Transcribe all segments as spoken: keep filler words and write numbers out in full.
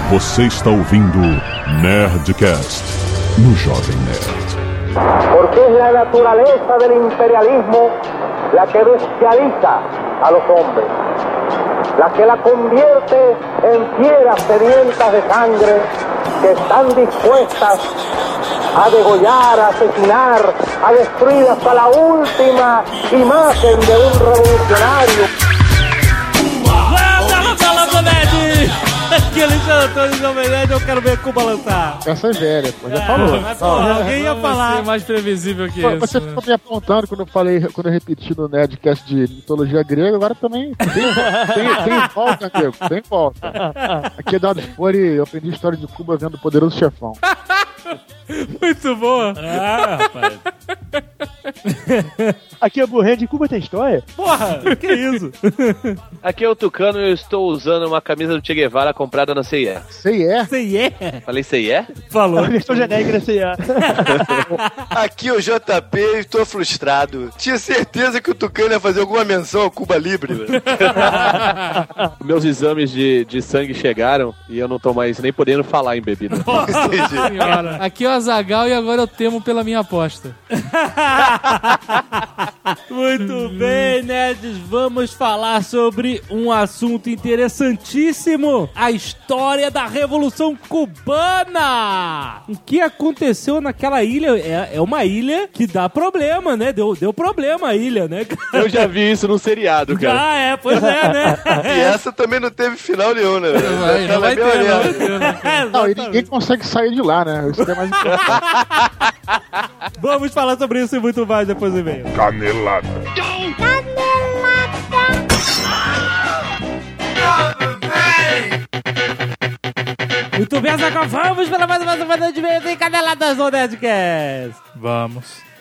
Você está ouvindo Nerdcast no Jovem Nerd. Porque es la naturaleza del imperialismo la que bestializa a los hombres, la que la convierte en fieras sedientas de sangre que están dispuestas a degollar, a asesinar, a destruir hasta la última imagen de un revolucionario. Aqui, Alexandre Antônio Jovem Nerd, eu quero ver Cuba lançar. Essa é velha, pô, já falou. Mas, porra, alguém ia falar. Mais previsível que Pô, isso. Você né? ficou me apontando quando eu falei, quando eu repeti no Nerdcast de mitologia grega, agora também tem, tem, tem volta, amigo, tem volta. Aqui é Dado Fore, eu aprendi a história de Cuba vendo o Poderoso Chefão. Muito boa. Ah, rapaz. Aqui é Burré de Cuba tem história? Porra, que isso? Aqui é o Tucano e eu estou usando uma camisa do Che Guevara comprada na C I E. C I E? C I E? Falei C I E? Falou. A versão genérica da C I A. Aqui é o J P e estou frustrado. Tinha certeza que o Tucano ia fazer alguma menção ao Cuba Libre. Meus exames de, de sangue chegaram e eu não tô mais nem podendo falar em bebida. Senhora. Aqui é o Azaghal e agora eu temo pela minha aposta. Muito bem, nerds, vamos falar sobre um assunto interessantíssimo: a história da Revolução Cubana. O que aconteceu naquela ilha é, é uma ilha que dá problema, né? Deu, deu problema a ilha, né? Eu já vi isso num seriado, cara. Ah, é, pois é, né? E essa também não teve final nenhum, né? Não vai, não vai ter, não vai ter, né? Não, e ninguém consegue sair de lá, né? Isso que é mais importante. Vamos falar sobre isso e muito mais depois do e-mail. Canelada. Muito bem, Azaghal, vamos pela mais uma semana de e-mails e caneladas no Nerdcast. Vamos.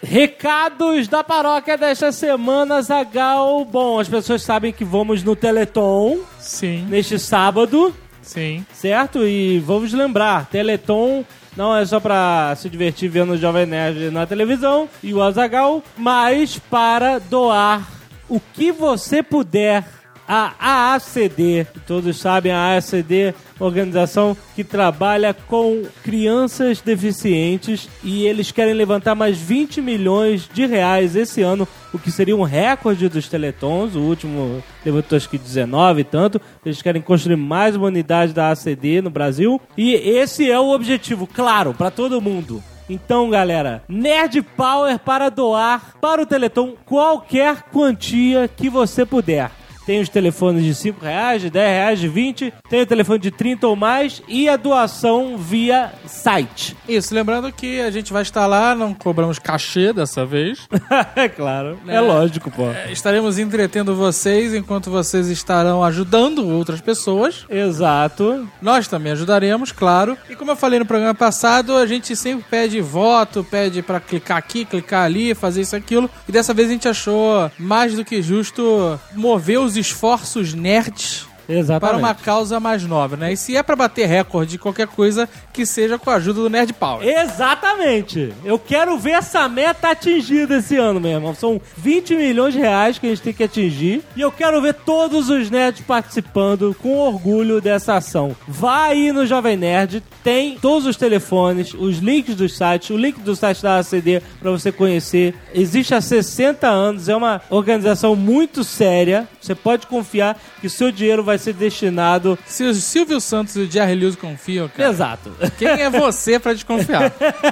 Recados da paróquia desta semana, Azaghal. Bom, as pessoas sabem que vamos no Teleton Sim, neste sábado, sim. certo? E vamos lembrar, Teleton não é só pra se divertir vendo o Jovem Nerd na televisão e o Azaghal, mas para doar o que você puder a A A C D. Todos sabem, a A A C D, organização que trabalha com crianças deficientes, e eles querem levantar mais vinte milhões de reais esse ano, o que seria um recorde dos Teletons. O último levantou acho que dezenove e tanto. Eles querem construir mais uma unidade da A A C D no Brasil, e esse é o objetivo, claro, para todo mundo. Então, galera, Nerd Power para doar para o Teleton qualquer quantia que você puder. Tem os telefones de cinco reais, de dez reais, de vinte, tem o telefone de trinta ou mais, e a doação via site. Isso, lembrando que a gente vai estar lá, não cobramos cachê dessa vez. É claro, é, É. lógico, pô. É, estaremos entretendo vocês enquanto vocês estarão ajudando outras pessoas. Exato. Nós também ajudaremos, claro. E como eu falei no programa passado, a gente sempre pede voto, pede pra clicar aqui, clicar ali, fazer isso, aquilo. E dessa vez a gente achou mais do que justo mover os esforços nerds Exatamente. para uma causa mais nova, né? E se é pra bater recorde, qualquer coisa que seja com a ajuda do Nerd Power. Exatamente. Eu quero ver essa meta atingida esse ano, meu irmão. São vinte milhões de reais que a gente tem que atingir. E eu quero ver todos os nerds participando com orgulho dessa ação. Vá aí no Jovem Nerd, tem todos os telefones, os links dos sites, o link do site da A C D pra você conhecer. Existe há sessenta anos, é uma organização muito séria. Você pode confiar que o seu dinheiro vai ser destinado... Se o Silvio Santos e o Jerry Lewis confiam, cara, Exato. quem é você pra desconfiar?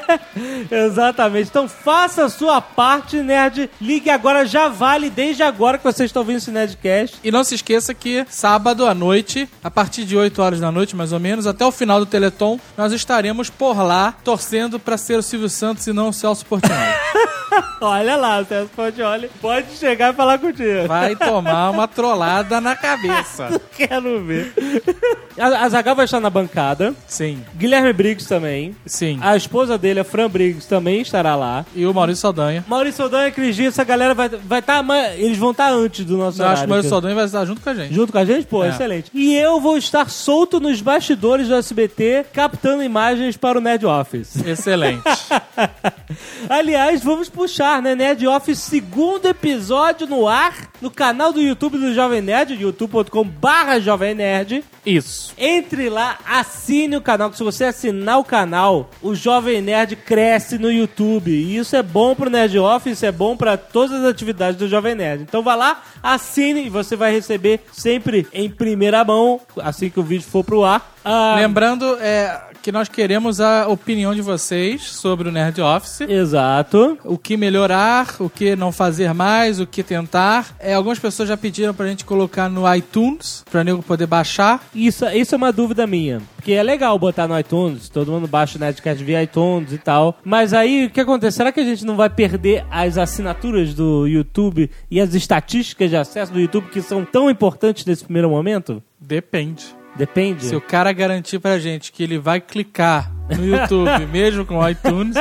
Exatamente. Então faça a sua parte, nerd. Ligue agora, já vale desde agora que vocês estão ouvindo esse Nerdcast. E não se esqueça que sábado à noite, a partir de oito horas da noite, mais ou menos, até o final do Teleton, nós estaremos por lá, torcendo pra ser o Silvio Santos e não o Celso Portiolli. Olha lá, o Celso Portiolli pode chegar e falar contigo. Vai tomar uma trollada na cabeça. Quero ver. A, a Zaghal vai estar na bancada. Sim, Guilherme Briggs também. sim. A esposa dele, a Fran Briggs, também estará lá. E o Maurício Saldanha. Maurício Saldanha, Cris Dias, essa galera vai estar... Vai tá, eles vão estar antes do nosso Eu acho que o horário. Maurício Saldanha vai estar junto com a gente. Junto com a gente? Pô, É. excelente. E eu vou estar solto nos bastidores do S B T, captando imagens para o Nerd Office. Excelente. Aliás, vamos puxar, né? Nerd Office, segundo episódio no ar. no canal do YouTube do Jovem Nerd, youtube ponto com barra Jovem Nerd. Isso. Entre lá, assine o canal, que se você assinar o canal, o Jovem Nerd cresce no YouTube. E isso é bom pro Nerd Office, isso é bom pra todas as atividades do Jovem Nerd. Então vá lá, assine e você vai receber sempre em primeira mão, assim que o vídeo for pro ar. Ah, Lembrando é, que nós queremos a opinião de vocês sobre o Nerd Office. Exato. O que melhorar, o que não fazer mais, o que tentar. É, algumas pessoas já pediram pra gente colocar no iTunes, pra nego poder baixar. Isso, isso é uma dúvida minha. Porque é legal botar no iTunes, todo mundo baixa o Nerdcast via iTunes e tal. Mas aí, o que acontece? Será que a gente não vai perder as assinaturas do YouTube e as estatísticas de acesso do YouTube que são tão importantes nesse primeiro momento? Depende. Depende. Se o cara garantir pra gente que ele vai clicar no YouTube, mesmo com o iTunes...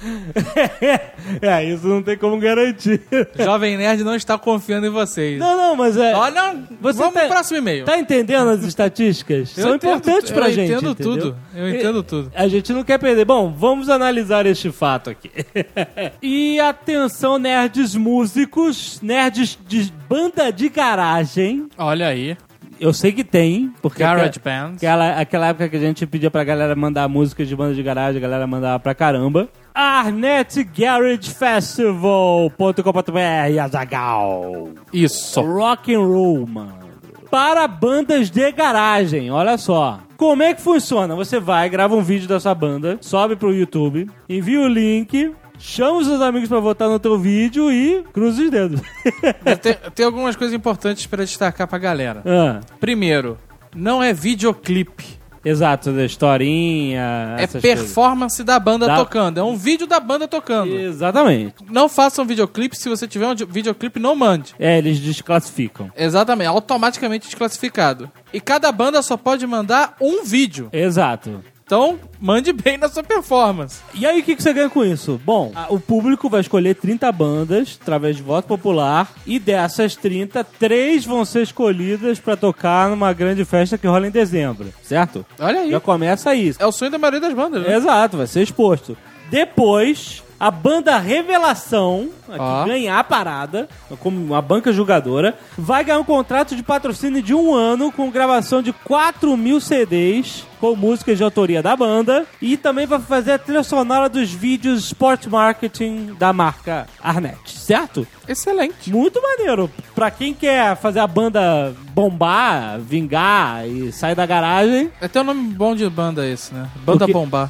é, isso não tem como garantir. Jovem Nerd não está confiando em vocês. Não, não, mas é... Ó, não, Você vamos tá, pro próximo e-mail. Tá entendendo as estatísticas? Eu São entendo, importantes pra eu gente, entendo entendeu? tudo. Eu entendo tudo. A gente não quer perder. Bom, vamos analisar este fato aqui. E atenção, nerds músicos, nerds de banda de garagem. Olha aí. Eu sei que tem, porque Garage aquela, Band. aquela, aquela época que a gente pedia pra galera mandar músicas de banda de garagem, a galera mandava pra caramba. arnet garage festival ponto com ponto b r, Azaghal. Isso. Rock and roll, mano. Para bandas de garagem, olha só. Como é que funciona? Você vai, grava um vídeo da sua banda, sobe pro YouTube, envia o link... Chama os seus amigos pra votar no teu vídeo e cruza os dedos. tem, tem algumas coisas importantes pra destacar pra galera. Ah. Primeiro, não é videoclipe. Exato, da historinha. É performance coisas. da banda da... tocando. É um vídeo da banda tocando. Exatamente. Não façam videoclipe. Se você tiver um videoclipe, não mande. É, eles desclassificam. Exatamente, automaticamente desclassificado. E cada banda só pode mandar um vídeo. Exato. Então, mande bem na sua performance. E aí, o que, que você ganha com isso? Bom, a, o público vai escolher trinta bandas através de voto popular. E dessas trinta, três vão ser escolhidas pra tocar numa grande festa que rola em dezembro. Certo? Olha aí. Já começa isso. É o sonho da maioria das bandas, né? Exato, vai ser exposto. Depois... A banda Revelação, a que ah. ganhar a parada, como uma banca julgadora, vai ganhar um contrato de patrocínio de um ano com gravação de quatro mil C Ds com músicas de autoria da banda e também vai fazer a trilha sonora dos vídeos Sport Marketing da marca Arnet, certo? Excelente. Muito maneiro. Pra quem quer fazer a banda bombar, vingar e sair da garagem... É até um nome bom de banda esse, né? Banda Bombar.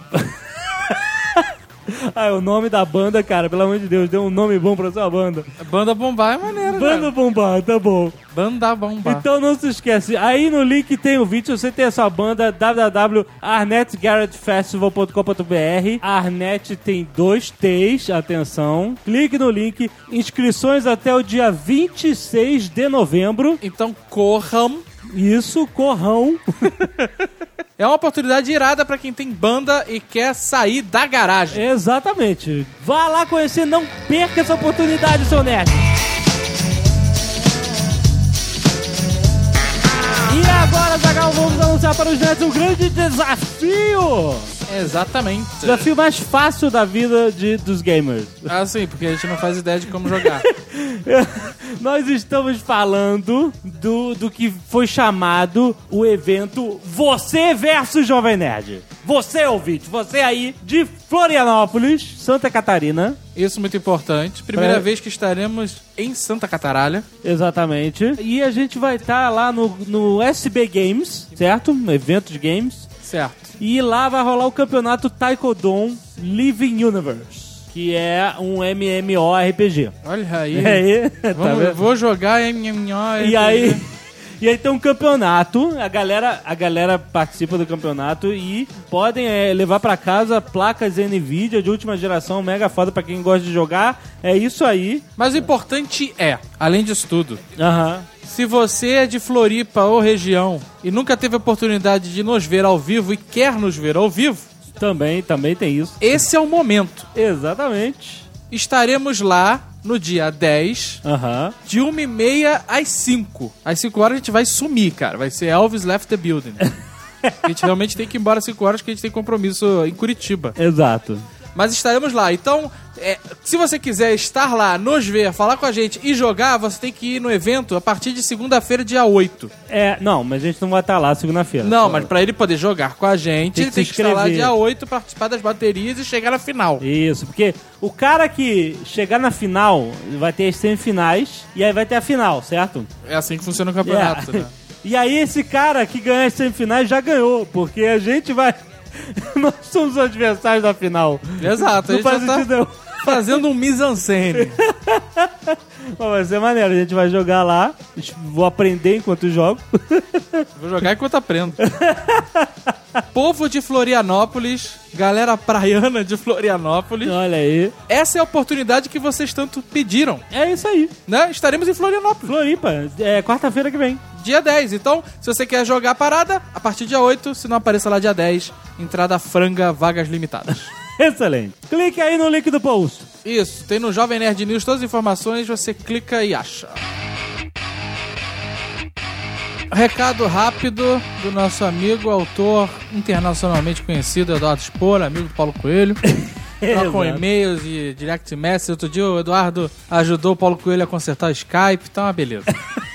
Ah, o nome da banda, cara, pelo amor de Deus, deu um nome bom pra sua banda. Banda Bombar é maneiro, Banda cara. Bombar, tá bom. Banda Bombar. Então não se esquece, aí no link tem o vídeo, você tem a sua banda, w w w ponto arnet garage festival ponto com ponto b r. Arnet tem dois T's, atenção. Clique no link, inscrições até o dia vinte e seis de novembro. Então corram. Isso, corrão. É uma oportunidade irada pra quem tem banda e quer sair da garagem. Exatamente. Vá lá conhecer, não perca essa oportunidade, seu nerd. E agora, Zagal, vamos anunciar para os nerds um grande desafio. Exatamente. Desafio mais fácil da vida de, dos gamers. Ah, sim, porque a gente não faz ideia de como jogar. Nós estamos falando do, do que foi chamado o evento Você versus Jovem Nerd. Você, ouvinte, você aí de Florianópolis, Santa Catarina. Isso muito importante. Primeira É. vez que estaremos em Santa Cataralha. Exatamente. E a gente vai estar lá no, no S B Games, certo? Um evento de games. Certo. E lá vai rolar o campeonato Taekwondo Living Universe, que é um MMORPG. Olha aí. É, tá Vamos, vendo? vou jogar em... E aí, e aí tem um campeonato, a galera, a galera participa do campeonato e podem é, levar pra casa placas NVIDIA de última geração, mega foda pra quem gosta de jogar. É isso aí. Mas o importante é, além disso tudo, Aham. se você é de Floripa ou região e nunca teve a oportunidade de nos ver ao vivo e quer nos ver ao vivo, Também, também tem isso. esse é o momento. Exatamente. Estaremos lá no dia dez, Aham. de uma e meia às cinco. Às cinco horas a gente vai sumir, cara. Vai ser Elvis Left the Building. A gente realmente tem que ir embora às cinco horas porque a gente tem compromisso em Curitiba. Exato. Mas estaremos lá. Então, é, se você quiser estar lá, nos ver, falar com a gente e jogar, você tem que ir no evento a partir de segunda-feira, dia oito. É, não, mas a gente não vai estar lá segunda-feira. Não, só. mas pra ele poder jogar com a gente, Tem ele que tem se que estar lá inscrever. dia oito, participar das baterias e chegar na final. Isso, porque o cara que chegar na final vai ter as semifinais e aí vai ter a final, certo? É assim que funciona o campeonato, É. né? E aí esse cara que ganha as semifinais já ganhou, porque a gente vai... Nós somos os adversários da final. Exato, a Não gente faz já tá sentido nenhum. fazendo um mise-en-scène. Mas vai ser maneiro, a gente vai jogar lá, vou aprender enquanto jogo. Vou jogar enquanto aprendo. Povo de Florianópolis, galera praiana de Florianópolis, Olha aí. essa é a oportunidade que vocês tanto pediram, É isso aí. né? Estaremos em Florianópolis, Floripa, é quarta-feira que vem. dia dez. Então, se você quer jogar a parada, a partir do dia oito, se não apareça lá dia dez, entrada franga, vagas limitadas. Excelente. Clique aí no link do post. Isso, tem no Jovem Nerd News todas as informações, você clica e acha. Recado rápido do nosso amigo, autor internacionalmente conhecido, Eduardo Spor, amigo do Paulo Coelho. Trocam Exato. e-mails e direct message. Outro dia o Eduardo ajudou o Paulo Coelho a consertar o Skype, tá uma beleza.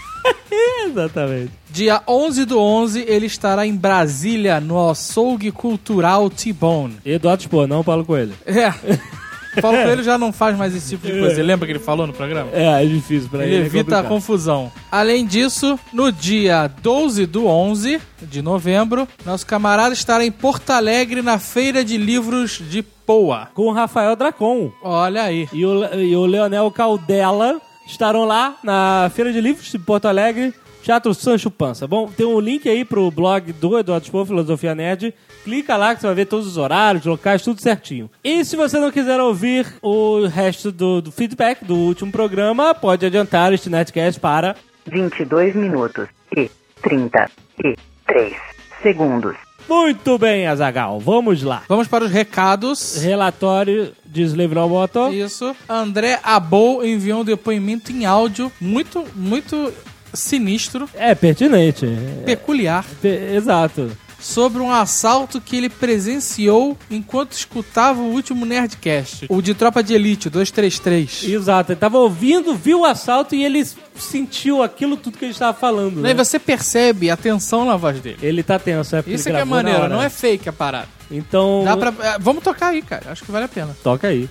Exatamente. Dia onze do onze, ele estará em Brasília, no Açougue Cultural T-Bone. Eduardo Spor, não Paulo Coelho. É. O Paulo Coelho já não faz mais esse tipo de coisa. Você lembra que ele falou no programa? É, é difícil pra ele. Ele é evita a complicado. confusão. Além disso, no dia doze do onze de novembro, nosso camarada estará em Porto Alegre na Feira de Livros de Poa. Com o Rafael Dracon. Olha aí. E o, e o Leonel Caldela estarão lá na Feira de Livros de Porto Alegre, Teatro Sancho Panza. Bom, tem um link aí pro blog do Eduardo Spor, Filosofia Nerd. Clica lá que você vai ver todos os horários, locais, tudo certinho. E se você não quiser ouvir o resto do, do feedback do último programa, pode adiantar este Nerdcast para... vinte e dois minutos e trinta e três segundos. Muito bem, Azaghal, vamos lá. Vamos para os recados. Relatório de Slave Roboto. Isso. André Abou enviou um depoimento em áudio muito, muito sinistro, É pertinente. peculiar, Pe- Exato. sobre um assalto que ele presenciou enquanto escutava o último Nerdcast. O de Tropa de Elite, duzentos e trinta e três. Exato, ele tava ouvindo, viu o assalto e ele sentiu aquilo tudo que a gente tava falando. Né? E Né? você percebe a tensão na voz dele. Ele tá tenso, é porque Isso ele é que é gravou na maneiro, hora. não é fake a parada. Então, Dá pra... é, Vamos tocar aí, cara. Acho que vale a pena. toca aí.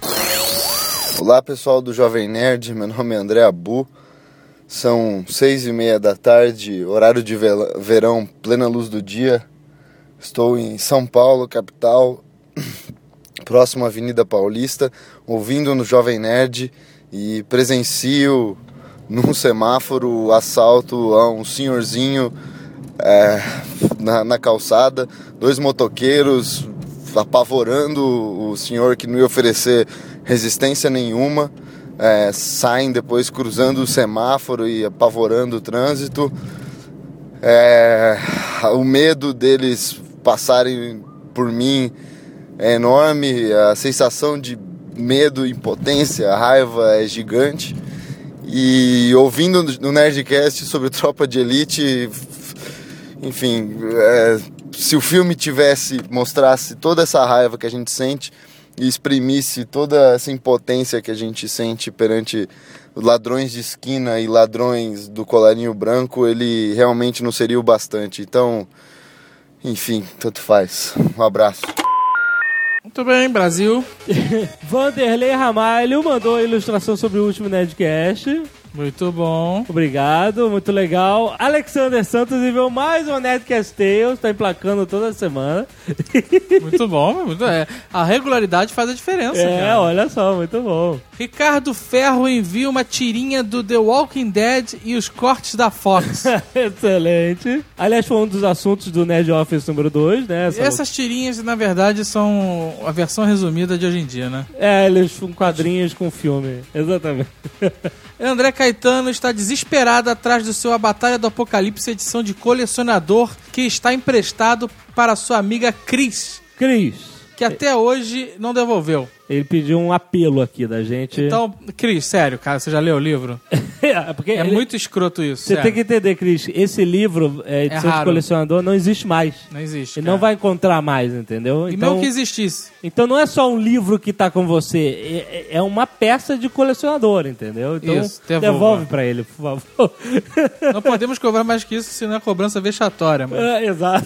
Olá pessoal do Jovem Nerd, meu nome é André Abu. São seis e meia da tarde, horário de vela- verão, plena luz do dia. Estou em São Paulo, capital, próximo à Avenida Paulista, ouvindo no Jovem Nerd e presencio num semáforo o assalto a um senhorzinho é, na, na calçada, dois motoqueiros apavorando o senhor que não ia oferecer resistência nenhuma, é, saem depois cruzando o semáforo e apavorando o trânsito. É, o medo deles passarem por mim é enorme, a sensação de medo, impotência, raiva é gigante. E ouvindo no Nerdcast sobre Tropa de Elite, enfim, é, se o filme tivesse, mostrasse toda essa raiva que a gente sente e exprimisse toda essa impotência que a gente sente perante ladrões de esquina e ladrões do colarinho branco, ele realmente não seria o bastante. Então, enfim, tanto faz. Um abraço. Muito bem, Brasil. Vanderlei Ramalho mandou a ilustração sobre o último Nerdcast. Muito bom. Obrigado, muito legal. Alexander Santos enviou mais um Nerdcast Tales, tá emplacando toda semana. Muito bom. Muito, é. A regularidade faz a diferença. É, cara. olha só, muito bom. Ricardo Ferro envia uma tirinha do The Walking Dead e os cortes da Fox. Excelente. Aliás, foi um dos assuntos do Nerd Office número dois, né? Essa Essas tirinhas, na verdade, são a versão resumida de hoje em dia, né? É, eles com quadrinhos com filme. Exatamente. André Caetano está desesperado atrás do seu A Batalha do Apocalipse, edição de colecionador, que está emprestado para sua amiga Cris, Cris, que até hoje não devolveu. ele pediu um apelo aqui da gente. Então, Cris, sério, cara, você já leu o livro? É, porque É ele- muito escroto isso. Você sério. tem que entender, Cris, esse livro, é, edição de raro. colecionador, não existe mais. Não existe. Você cara. não vai encontrar mais, entendeu? E Então, mesmo que existisse. então não é só um livro que tá com você, é, é uma peça de colecionador, entendeu? Então Isso, devolva. devolve pra ele, por favor. Não podemos cobrar mais que isso, senão é cobrança vexatória. Mas É, exato.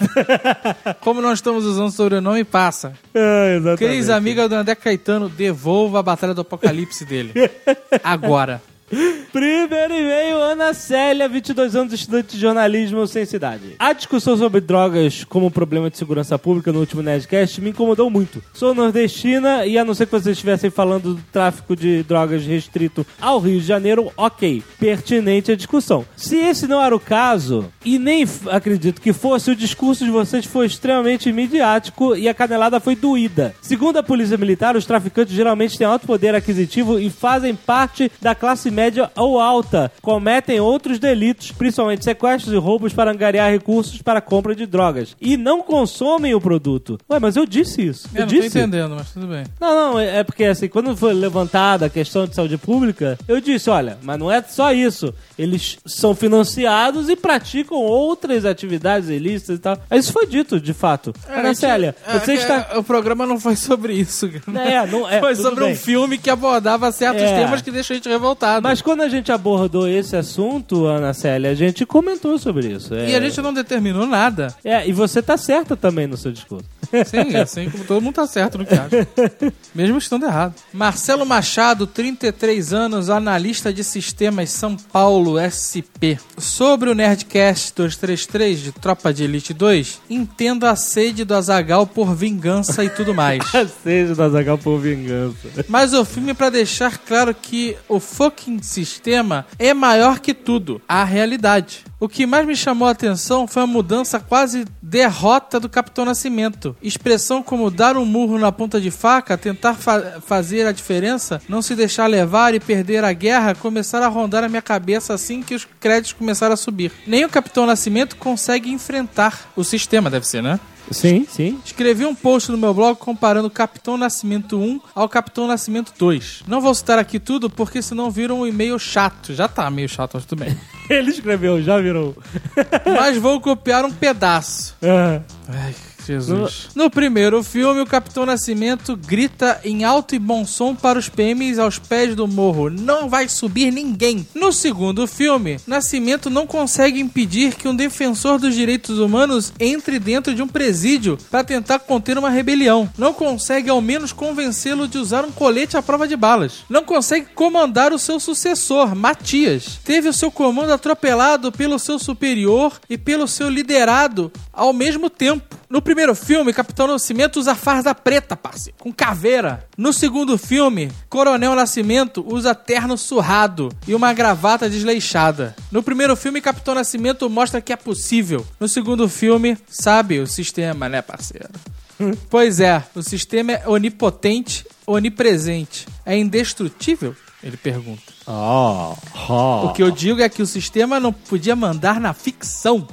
como nós estamos usando sobrenome, passa. É, exatamente. Cris, amiga do André Caetano, devolva a Batalha do Apocalipse dele. Agora. Primeiro e-mail, Ana Célia, vinte e dois anos, estudante de jornalismo sem cidade. A discussão sobre drogas como problema de segurança pública no último Nerdcast me incomodou muito. Sou nordestina e a não ser que vocês estivessem falando do tráfico de drogas restrito ao Rio de Janeiro, ok, pertinente a discussão. Se esse não era o caso, e nem f- acredito que fosse, o discurso de vocês foi extremamente midiático e a canelada foi doída. Segundo a polícia militar, os traficantes geralmente têm alto poder aquisitivo e fazem parte da classe média ou alta, cometem outros delitos, principalmente sequestros e roubos para angariar recursos para a compra de drogas, e não consomem o produto. Ué, mas eu disse isso. Eu Eu não tô disse. entendendo, mas tudo bem. Não, não, é é porque assim, quando foi levantada a questão de saúde pública, eu disse, olha, mas não é só isso. Eles são financiados e praticam outras atividades ilícitas e tal. Isso foi dito, de fato. Ana Célia, É, você é, está... O programa não foi sobre isso. É, não é, Foi tudo sobre bem. um filme que abordava certos É. temas que deixam a gente revoltado. Mas quando a gente abordou esse assunto, Ana Célia, a gente comentou sobre isso. É... E a gente não determinou nada. É, e você tá certa também no seu discurso. Sim, assim como todo mundo tá certo no que acha. Mesmo estando errado. Marcelo Machado, trinta e três anos, analista de sistemas São Paulo, S P. Sobre o Nerdcast duzentos e trinta e três de Tropa de Elite dois, entendo a sede do Azaghal por vingança e tudo mais. Seja da Zagal por vingança. Mas o filme é pra deixar claro que o fucking sistema é maior que tudo, a realidade. O que mais me chamou a atenção foi a mudança quase derrota do Capitão Nascimento. Expressão como dar um murro na ponta de faca, tentar fa- fazer a diferença, não se deixar levar e perder a guerra, começaram a rondar a minha cabeça assim que os créditos começaram a subir. Nem o Capitão Nascimento consegue enfrentar o sistema, deve ser, né? Sim, sim. Escrevi um post no meu blog comparando o Capitão Nascimento um ao Capitão Nascimento dois. Não vou citar aqui tudo porque senão vira um e-mail chato. Já tá meio chato, mas tudo bem. Ele escreveu, já virou. Mas vou copiar um pedaço. Ah. Ai, Jesus. No primeiro filme, o Capitão Nascimento grita em alto e bom som para os P Ms aos pés do morro: não vai subir ninguém. No segundo filme, Nascimento não consegue impedir que um defensor dos direitos humanos entre dentro de um presídio para tentar conter uma rebelião. Não consegue ao menos convencê-lo de usar um colete à prova de balas. Não consegue comandar o seu sucessor, Matias. Teve o seu comando atropelado pelo seu superior e pelo seu liderado ao mesmo tempo. No primeiro filme, Capitão Nascimento usa farda preta, parceiro, com caveira. No segundo filme, Coronel Nascimento usa terno surrado e uma gravata desleixada. No primeiro filme, Capitão Nascimento mostra que é possível. No segundo filme, sabe o sistema, né, parceiro? Pois é, o sistema é onipotente, onipresente. É indestrutível? Ele pergunta. Oh, oh. O que eu digo é que o sistema não podia mandar na ficção.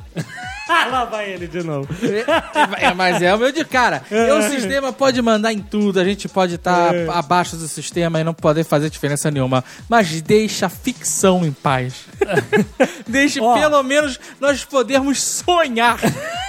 Lá vai ele de novo. É, é, mas é o meu de cara. E o sistema pode mandar em tudo, a gente pode estar É. abaixo do sistema e não poder fazer diferença nenhuma. Mas deixa a ficção em paz. Deixe Ó. pelo menos nós podermos sonhar.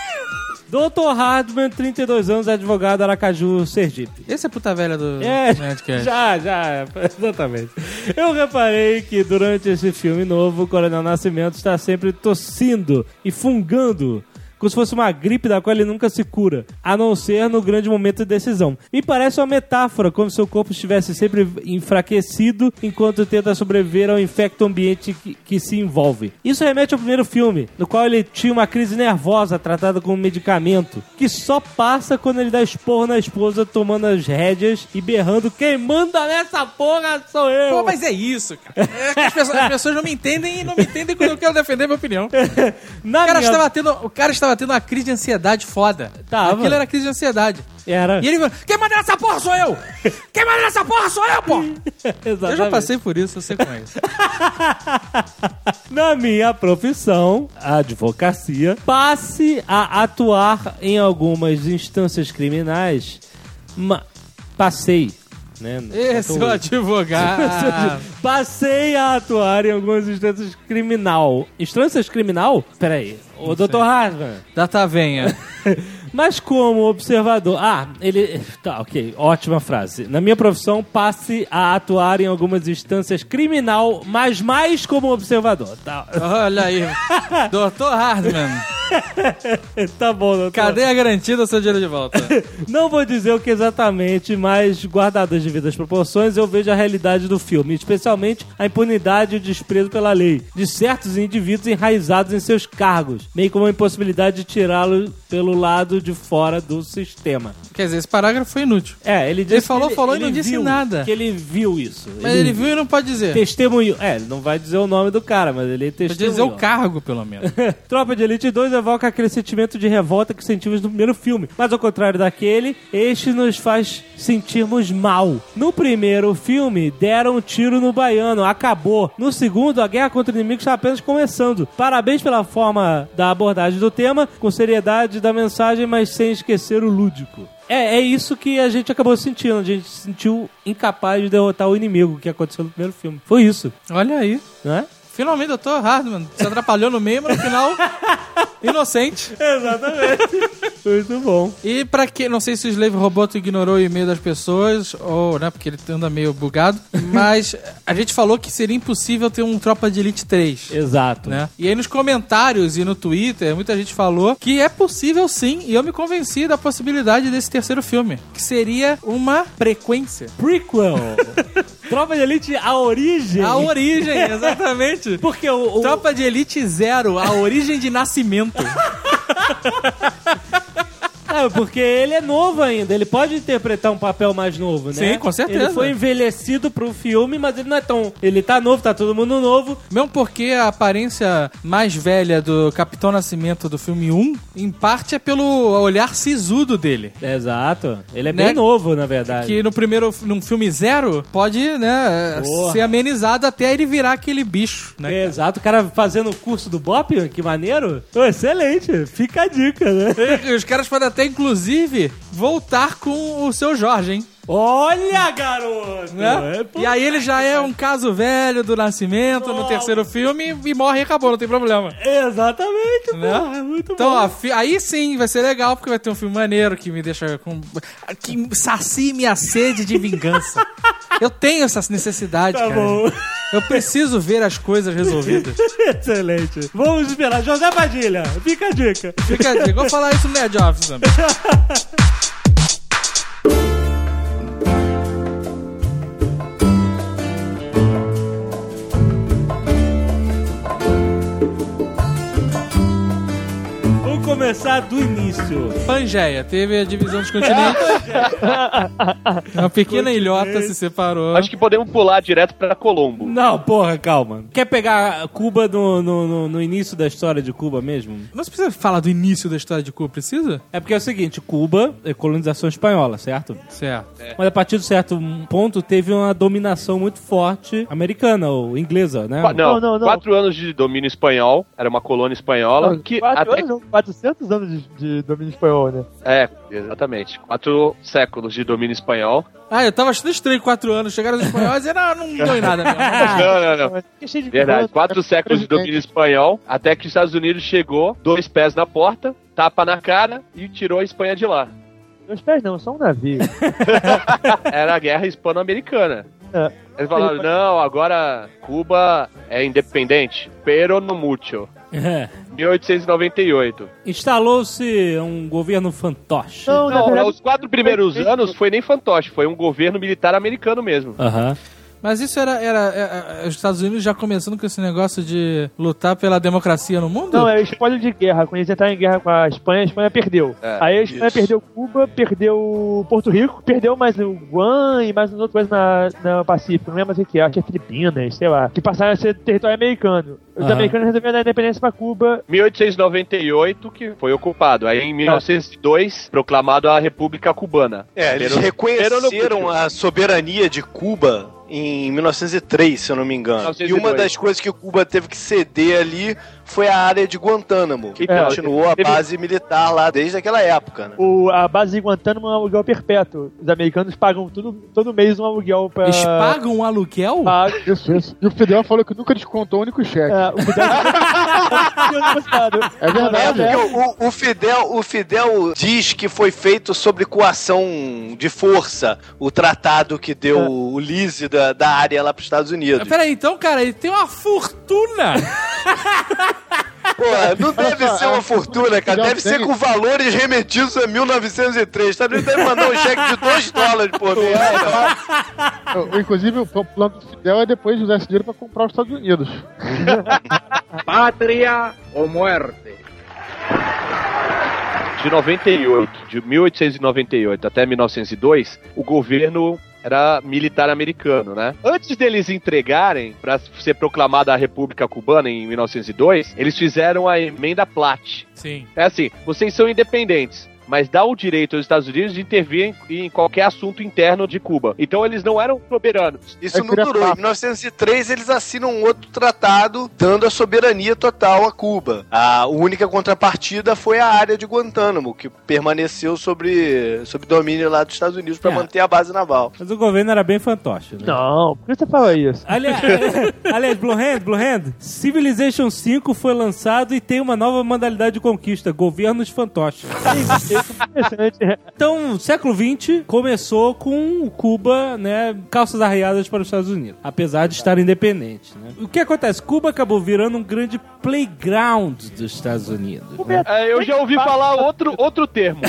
doutor Hardman, trinta e dois anos, advogado, Aracaju, Sergipe. Esse é puta velha do É, Nerdcast. já, já, exatamente. Eu reparei que durante esse filme novo, o Coronel Nascimento está sempre tossindo e fungando, como se fosse uma gripe da qual ele nunca se cura, a não ser no grande momento de decisão. Me parece uma metáfora, como se seu corpo estivesse sempre enfraquecido enquanto tenta sobreviver ao infecto ambiente que, que se envolve. Isso remete ao primeiro filme, no qual ele tinha uma crise nervosa tratada com um medicamento, que só passa quando ele dá esporro na esposa, tomando as rédeas e berrando: quem manda nessa porra sou eu! Pô, mas é isso, cara. É que as, pessoas, as pessoas não me entendem e não me entendem quando eu quero defender minha opinião. Na O cara, minha- estava tendo, o cara estava tendo uma crise de ansiedade foda. Tava. Aquilo era crise de ansiedade. Era. E ele falou: quem manda nessa porra sou eu! Quem manda nessa porra sou eu, pô! Exatamente. Eu já passei por isso, eu sei como é isso. Na minha profissão, a advocacia, passe a atuar em algumas instâncias criminais. Ma- passei. né? Esse é o advogado. Passei a atuar em algumas instâncias criminal. Instâncias criminal? Peraí. O doutor Hartman. Da Tavenha. Mas como observador... Ah, ele... Tá, ok. Ótima frase. Na minha profissão, passe a atuar em algumas instâncias criminal, mas mais como observador. Tá. Olha aí. doutor Hardman. Tá bom, doutor. Cadeia garantida, seu dinheiro de volta. Não vou dizer o que exatamente, mas guardado as devidas proporções, eu vejo a realidade do filme, especialmente a impunidade e o desprezo pela lei de certos indivíduos enraizados em seus cargos, meio como a impossibilidade de tirá-lo pelo lado de fora do sistema. Quer dizer, esse parágrafo foi inútil. É, ele disse Ele falou, ele, falou ele e não disse viu, nada. Que ele viu isso. Mas ele, ele viu e não pode dizer. Testemunho. É, ele não vai dizer o nome do cara, mas ele testemunhou. Pode dizer o cargo, pelo menos. Tropa de Elite dois evoca aquele sentimento de revolta que sentimos no primeiro filme. Mas ao contrário daquele, este nos faz sentirmos mal. No primeiro filme, deram um tiro no baiano. Acabou. No segundo, a guerra contra o inimigo está apenas começando. Parabéns pela forma da abordagem do tema, com seriedade da mensagem, mas sem esquecer o lúdico. É, é isso que a gente acabou sentindo. A gente se sentiu incapaz de derrotar o inimigo que aconteceu no primeiro filme. Foi isso. Olha aí. Não é? Finalmente, doutor Hardman se atrapalhou no meio, mas no final, inocente. Exatamente. Muito bom. E pra que, não sei se o Slave Roboto ignorou o e-mail das pessoas, ou, né, porque ele anda meio bugado, mas a gente falou que seria impossível ter um Tropa de Elite três. Exato. Né? E aí nos comentários e no Twitter, muita gente falou que é possível sim, e eu me convenci da possibilidade desse terceiro filme, que seria uma frequência. Prequel. Tropa de Elite, a origem. A origem, exatamente. Porque o, o... Tropa de Elite Zero, a origem de nascimento. É, porque ele é novo ainda, ele pode interpretar um papel mais novo, né? Sim, com certeza. Ele foi envelhecido pro filme, mas ele não é tão... Ele tá novo, tá todo mundo novo. Mesmo porque a aparência mais velha do Capitão Nascimento do filme um, em parte é pelo olhar sisudo dele. Exato. Ele é né? bem novo, na verdade. Que no primeiro, num filme Zero, pode, né, Porra. ser amenizado até ele virar aquele bicho, né? É, exato. O cara fazendo o curso do Bop, que maneiro. Oh, excelente. Fica a dica, né? Os caras podem até, inclusive, voltar com o seu Jorge, hein? Olha, garoto! Né? É, e aí ele já é um caso velho do Nascimento oh. no terceiro filme e morre e acabou, não tem problema. Exatamente, né? Porra, é muito então, bom. Ó, fi- aí sim vai ser legal, porque vai ter um filme maneiro que me deixa com... que sacie minha sede de vingança. Eu tenho essa necessidade, tá cara. Bom. Eu preciso ver as coisas resolvidas. Excelente. Vamos esperar. José Padilha, fica a dica. Fica a dica. Vou falar isso no Nerd Office também. Começar do início. Pangeia, teve a divisão dos continentes. Uma pequena ilhota se separou. Acho que podemos pular direto pra Colombo. Não, porra, calma. Quer pegar Cuba no, no, no, no início da história de Cuba mesmo? Não se precisa falar do início da história de Cuba, precisa? É porque é o seguinte, Cuba é colonização espanhola, certo? Certo. É. Mas a partir de certo ponto teve uma dominação muito forte americana ou inglesa, né? Qu- não, não, não, não. Quatro anos de domínio espanhol, era uma colônia espanhola. Não, que quatro até... anos, não, quatrocentos anos de, de domínio espanhol, né? É, exatamente. Quatro séculos de domínio espanhol. Ah, eu tava achando estranho, quatro anos. Chegaram os espanhóis e não, não deu em nada mesmo. Não, não, não. Verdade, quatro séculos de domínio espanhol, até que os Estados Unidos chegou, dois pés na porta, tapa na cara e tirou a Espanha de lá. Dois pés não, só um navio. Era a guerra hispano-americana. É. Eles falaram, não, agora Cuba é independente, pero no mucho. É. mil oitocentos e noventa e oito. Instalou-se um governo fantoche. Não, não, verdade, os quatro primeiros anos foi nem fantoche, foi um governo militar americano mesmo. Aham. Mas isso era, era, era os Estados Unidos já começando com esse negócio de lutar pela democracia no mundo? Não, é espólio de guerra. Quando eles entraram em guerra com a Espanha, a Espanha perdeu. É, Aí a Espanha isso. perdeu Cuba, perdeu Porto Rico, perdeu mais o Guam e mais outras coisas na, na Pacífico. Não lembro mais o que é, acho que é Filipinas, sei lá. Que passaram a ser território americano. Os uhum. americanos resolveram dar independência pra Cuba. mil oitocentos e noventa e oito que foi ocupado. Aí em mil novecentos e dois, proclamado a República Cubana. É, eles pero, reconheceram pero a soberania de Cuba em mil novecentos e três, se eu não me engano. mil novecentos e dois. E uma das coisas que Cuba teve que ceder ali foi a área de Guantánamo, que É, continuou a base militar lá desde aquela época, né? O, a base de Guantánamo é um aluguel perpétuo. Os americanos pagam tudo, todo mês um aluguel pra... Eles pagam um aluguel? Pagam. Isso, isso. E o Fidel falou que nunca descontou o único cheque. É, o Fidel... É verdade. É, o, o, Fidel, o Fidel diz que foi feito sobre coação de força, o tratado que deu é. o lease da, da área lá para os Estados Unidos. Peraí, então, cara, ele tem uma fortuna! Pô, não deve ser uma fortuna, cara. Deve ser com valores remetidos a mil novecentos e três. Tá? Ele deve mandar um cheque de dois dólares por mês. Inclusive, o plano do Fidel é depois usar esse dinheiro pra comprar os Estados Unidos. Pátria ou muerte? De noventa e oito, de mil oitocentos e noventa e oito até mil novecentos e dois, o governo era militar americano, né? Antes deles entregarem para ser proclamada a República Cubana em mil novecentos e dois, eles fizeram a emenda Platt. Sim. É assim, vocês são independentes, mas dá o direito aos Estados Unidos de intervir em, em qualquer assunto interno de Cuba. Então eles não eram soberanos. Isso não durou. Em mil novecentos e três eles assinam um outro tratado dando a soberania total a Cuba. A única contrapartida foi a área de Guantánamo, que permaneceu sobre, sobre domínio lá dos Estados Unidos para é. manter a base naval. Mas o governo era bem fantoche, né? Não, por que você fala isso? Aliás, aliás Blue Hand, Blue Hand, Civilization cinco foi lançado e tem uma nova modalidade de conquista, governos fantoches. Então, século vinte começou com Cuba, né, calças arreadas para os Estados Unidos, apesar de estar independente, né? O que acontece? Cuba acabou virando um grande playground dos Estados Unidos. Né? É, eu já ouvi falar outro, outro termo.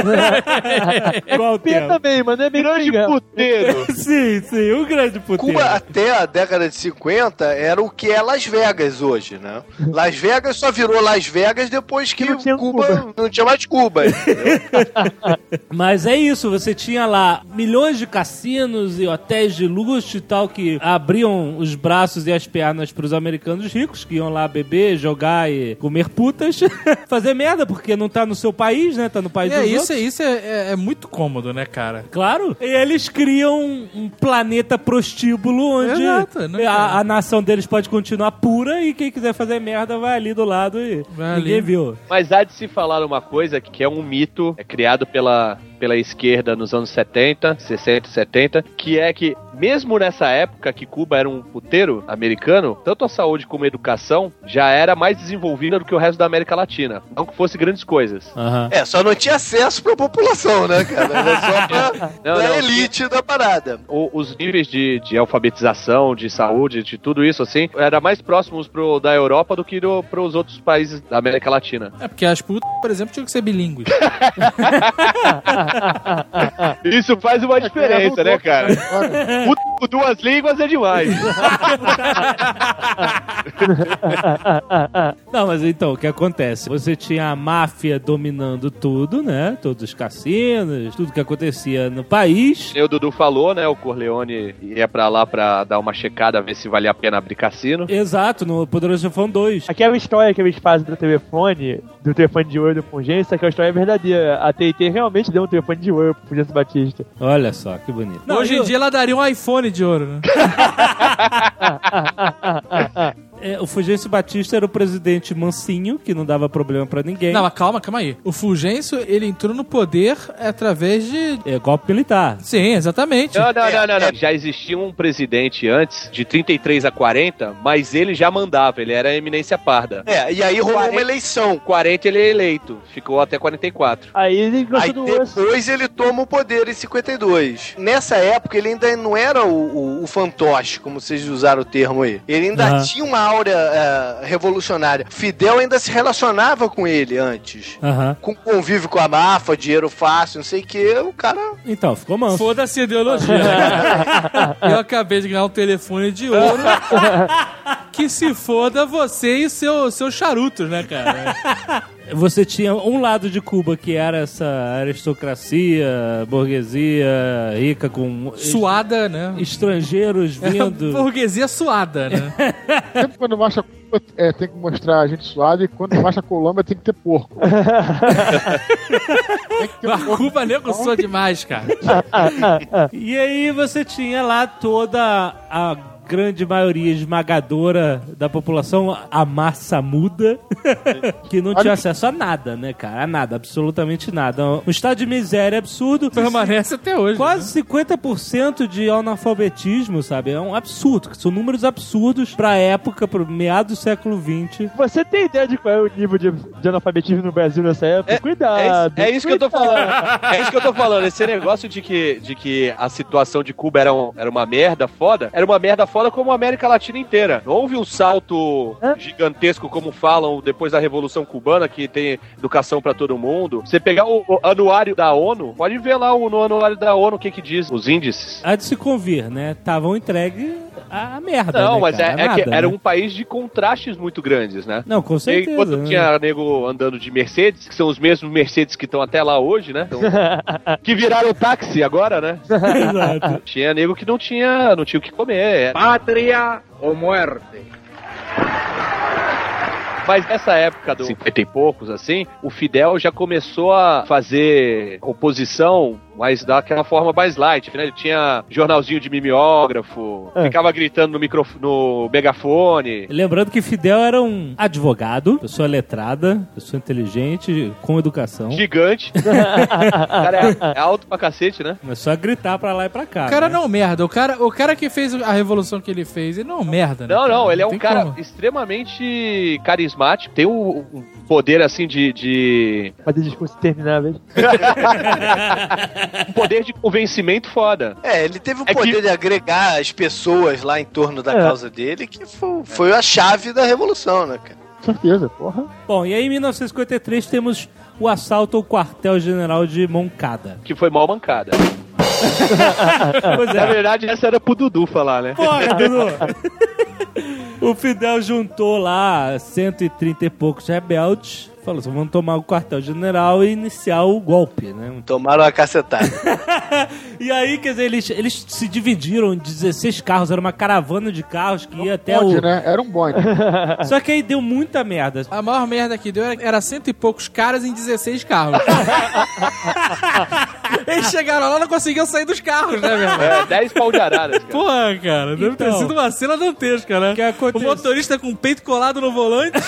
Qual termo? Também, mano, é grande puteiro. Sim, sim, um grande puteiro. Cuba até a década de cinquenta era o que é Las Vegas hoje, né? Las Vegas só virou Las Vegas depois que Cuba, Cuba não tinha mais Cuba. Mas é isso, você tinha lá milhões de cassinos e hotéis de luxo e tal que abriam os braços e as pernas pros americanos ricos, que iam lá beber, jogar e comer putas, fazer merda, porque não tá no seu país, né? Tá no país é, dos isso, outros. Isso é, é, é muito cômodo, né, cara? Claro. E eles criam um planeta prostíbulo onde Exato, né, a, a nação deles pode continuar pura e quem quiser fazer merda vai ali do lado e vai ninguém ali. viu. Mas há de se falar uma coisa que é um mito, é criado pela, pela esquerda nos anos setenta, sessenta e setenta, que é que mesmo nessa época que Cuba era um puteiro americano, tanto a saúde como a educação já era mais desenvolvida do que o resto da América Latina. Não que fosse grandes coisas. Uhum. É, só não tinha acesso pra população, né, cara? Era só pra, não, pra não, elite da parada. O, os níveis de, de alfabetização, de saúde, de tudo isso, assim, era mais próximos pro, da Europa do que do, pros outros países da América Latina. É, porque as putas, por exemplo, tinham que ser bilíngues. Isso faz uma diferença, né, cara? Puta com duas línguas é demais. Não, mas então, o que acontece? Você tinha a máfia dominando tudo, né? Todos os cassinos, tudo que acontecia no país. O Dudu falou, né? O Corleone ia pra lá pra dar uma checada, ver se valia a pena abrir cassino. Exato, no Poderoso Chefão dois. Aquela história que eles fazem do telefone, do telefone de ouro do Fulgêncio, aquela história é verdadeira. A T e T realmente deu um telefone de ouro pro Fulgêncio Batista. Olha só, que bonito. Não, Hoje eu... em dia ela daria um iPhone de ouro, né? É, o Fulgêncio Batista era o presidente mansinho, que não dava problema pra ninguém. Não, mas calma, calma aí. O Fulgêncio, ele entrou no poder através de... É, golpe militar. Sim, exatamente. Não, não, não, não, não. Já existia um presidente antes, de trinta e três a quarenta, mas ele já mandava, ele era a eminência parda. É, e aí rolou uma eleição. quarenta ele é eleito, ficou até quarenta e quatro. Aí ele Aí depois ele toma o poder em cinquenta e dois. Nessa época ele ainda não era o, o, o fantoche, como vocês usaram o termo aí. Ele ainda uhum. tinha uma áurea uh, revolucionária. Fidel ainda se relacionava com ele antes. Uhum. Com convívio com a máfia, dinheiro fácil, não sei o que. O cara... Então, ficou manso. Foda-se a ideologia. Né? Eu acabei de ganhar um telefone de ouro. Que se foda você e seu, seus charutos, né, cara? Você tinha um lado de Cuba que era essa aristocracia, burguesia rica com... Suada, né? Estrangeiros vindo... É, burguesia suada, né? Sempre quando mostra Cuba, é, tem que mostrar a gente suada, e quando mostra a Colômbia tem que ter porco. Tem que ter Mas porco. Cuba nego sua demais, cara. E aí você tinha lá toda a grande maioria esmagadora da população, a massa muda, que não tinha acesso a nada, né, cara? A nada, absolutamente nada. Um estado de miséria absurdo. Permanece até hoje. Quase né? cinquenta por cento de analfabetismo, sabe? É um absurdo. São números absurdos pra época, pro meado do século vinte. Você tem ideia de qual é o nível de, de analfabetismo no Brasil nessa época? É, Cuidado. É, é isso cuidado. que eu tô falando. É isso que eu tô falando. Esse negócio de que, de que a situação de Cuba era, um, era uma merda foda, era uma merda foda como a América Latina inteira. Não houve um salto Hã? gigantesco, como falam depois da Revolução Cubana, que tem educação pra todo mundo. Você pegar o, o anuário da ONU, pode ver lá o, no anuário da ONU o que que diz, os índices. Há de se convir, né? Estavam entregues a merda, Não, né, mas cara? é, é Nada, que era né? um país de contrastes muito grandes, né? Não, com E certeza. quando né? tinha nego andando de Mercedes, que são os mesmos Mercedes que estão até lá hoje, né? Então, que viraram táxi agora, né? Exato. Tinha nego que não tinha, não tinha o que comer. Patria ou muerte. Mas nessa época dos cinquenta e poucos, assim, o Fidel já começou a fazer oposição, mas daquela forma mais light, né? Ele tinha jornalzinho de mimeógrafo, É. ficava gritando no, microf... no megafone. Lembrando que Fidel era um advogado, pessoa letrada, pessoa inteligente, com educação. Gigante. Cara, é, é alto pra cacete, né? Começou a gritar pra lá e pra cá. O cara né? não é um merda. O cara, o cara que fez a revolução que ele fez, ele não é um merda, né? Não, cara? não, ele é um tem cara como. extremamente carismático, tem um, um poder, assim, de... de... Fazer discurso interminável. um poder de convencimento foda. É, ele teve o É poder que- de agregar as pessoas lá em torno da É. causa dele, que foi, foi a chave da revolução, né, cara? Com certeza, porra. Bom, e aí em mil novecentos e cinquenta e três temos o assalto ao quartel-general de Moncada. Que foi mal mancada. Pois Na é. verdade, essa era pro Dudu falar, né? Porra, Dudu. O Fidel juntou lá cento e trinta e poucos rebeldes. Falou assim, vamos tomar o quartel-general e iniciar o golpe, né? Tomaram uma cacetada. E aí, quer dizer, eles, eles se dividiram em dezesseis carros. Era uma caravana de carros que ia até bonde, o... né? Era um bonde. Só que aí deu muita merda. A maior merda que deu era, era cento e poucos caras em dezesseis carros. Eles chegaram lá e não conseguiam sair dos carros, né, meu irmão? É, dez pau de araras, cara. Porra, cara, deve ter Então. sido uma cena dantesca, né? O que acontece? O motorista com o peito colado no volante,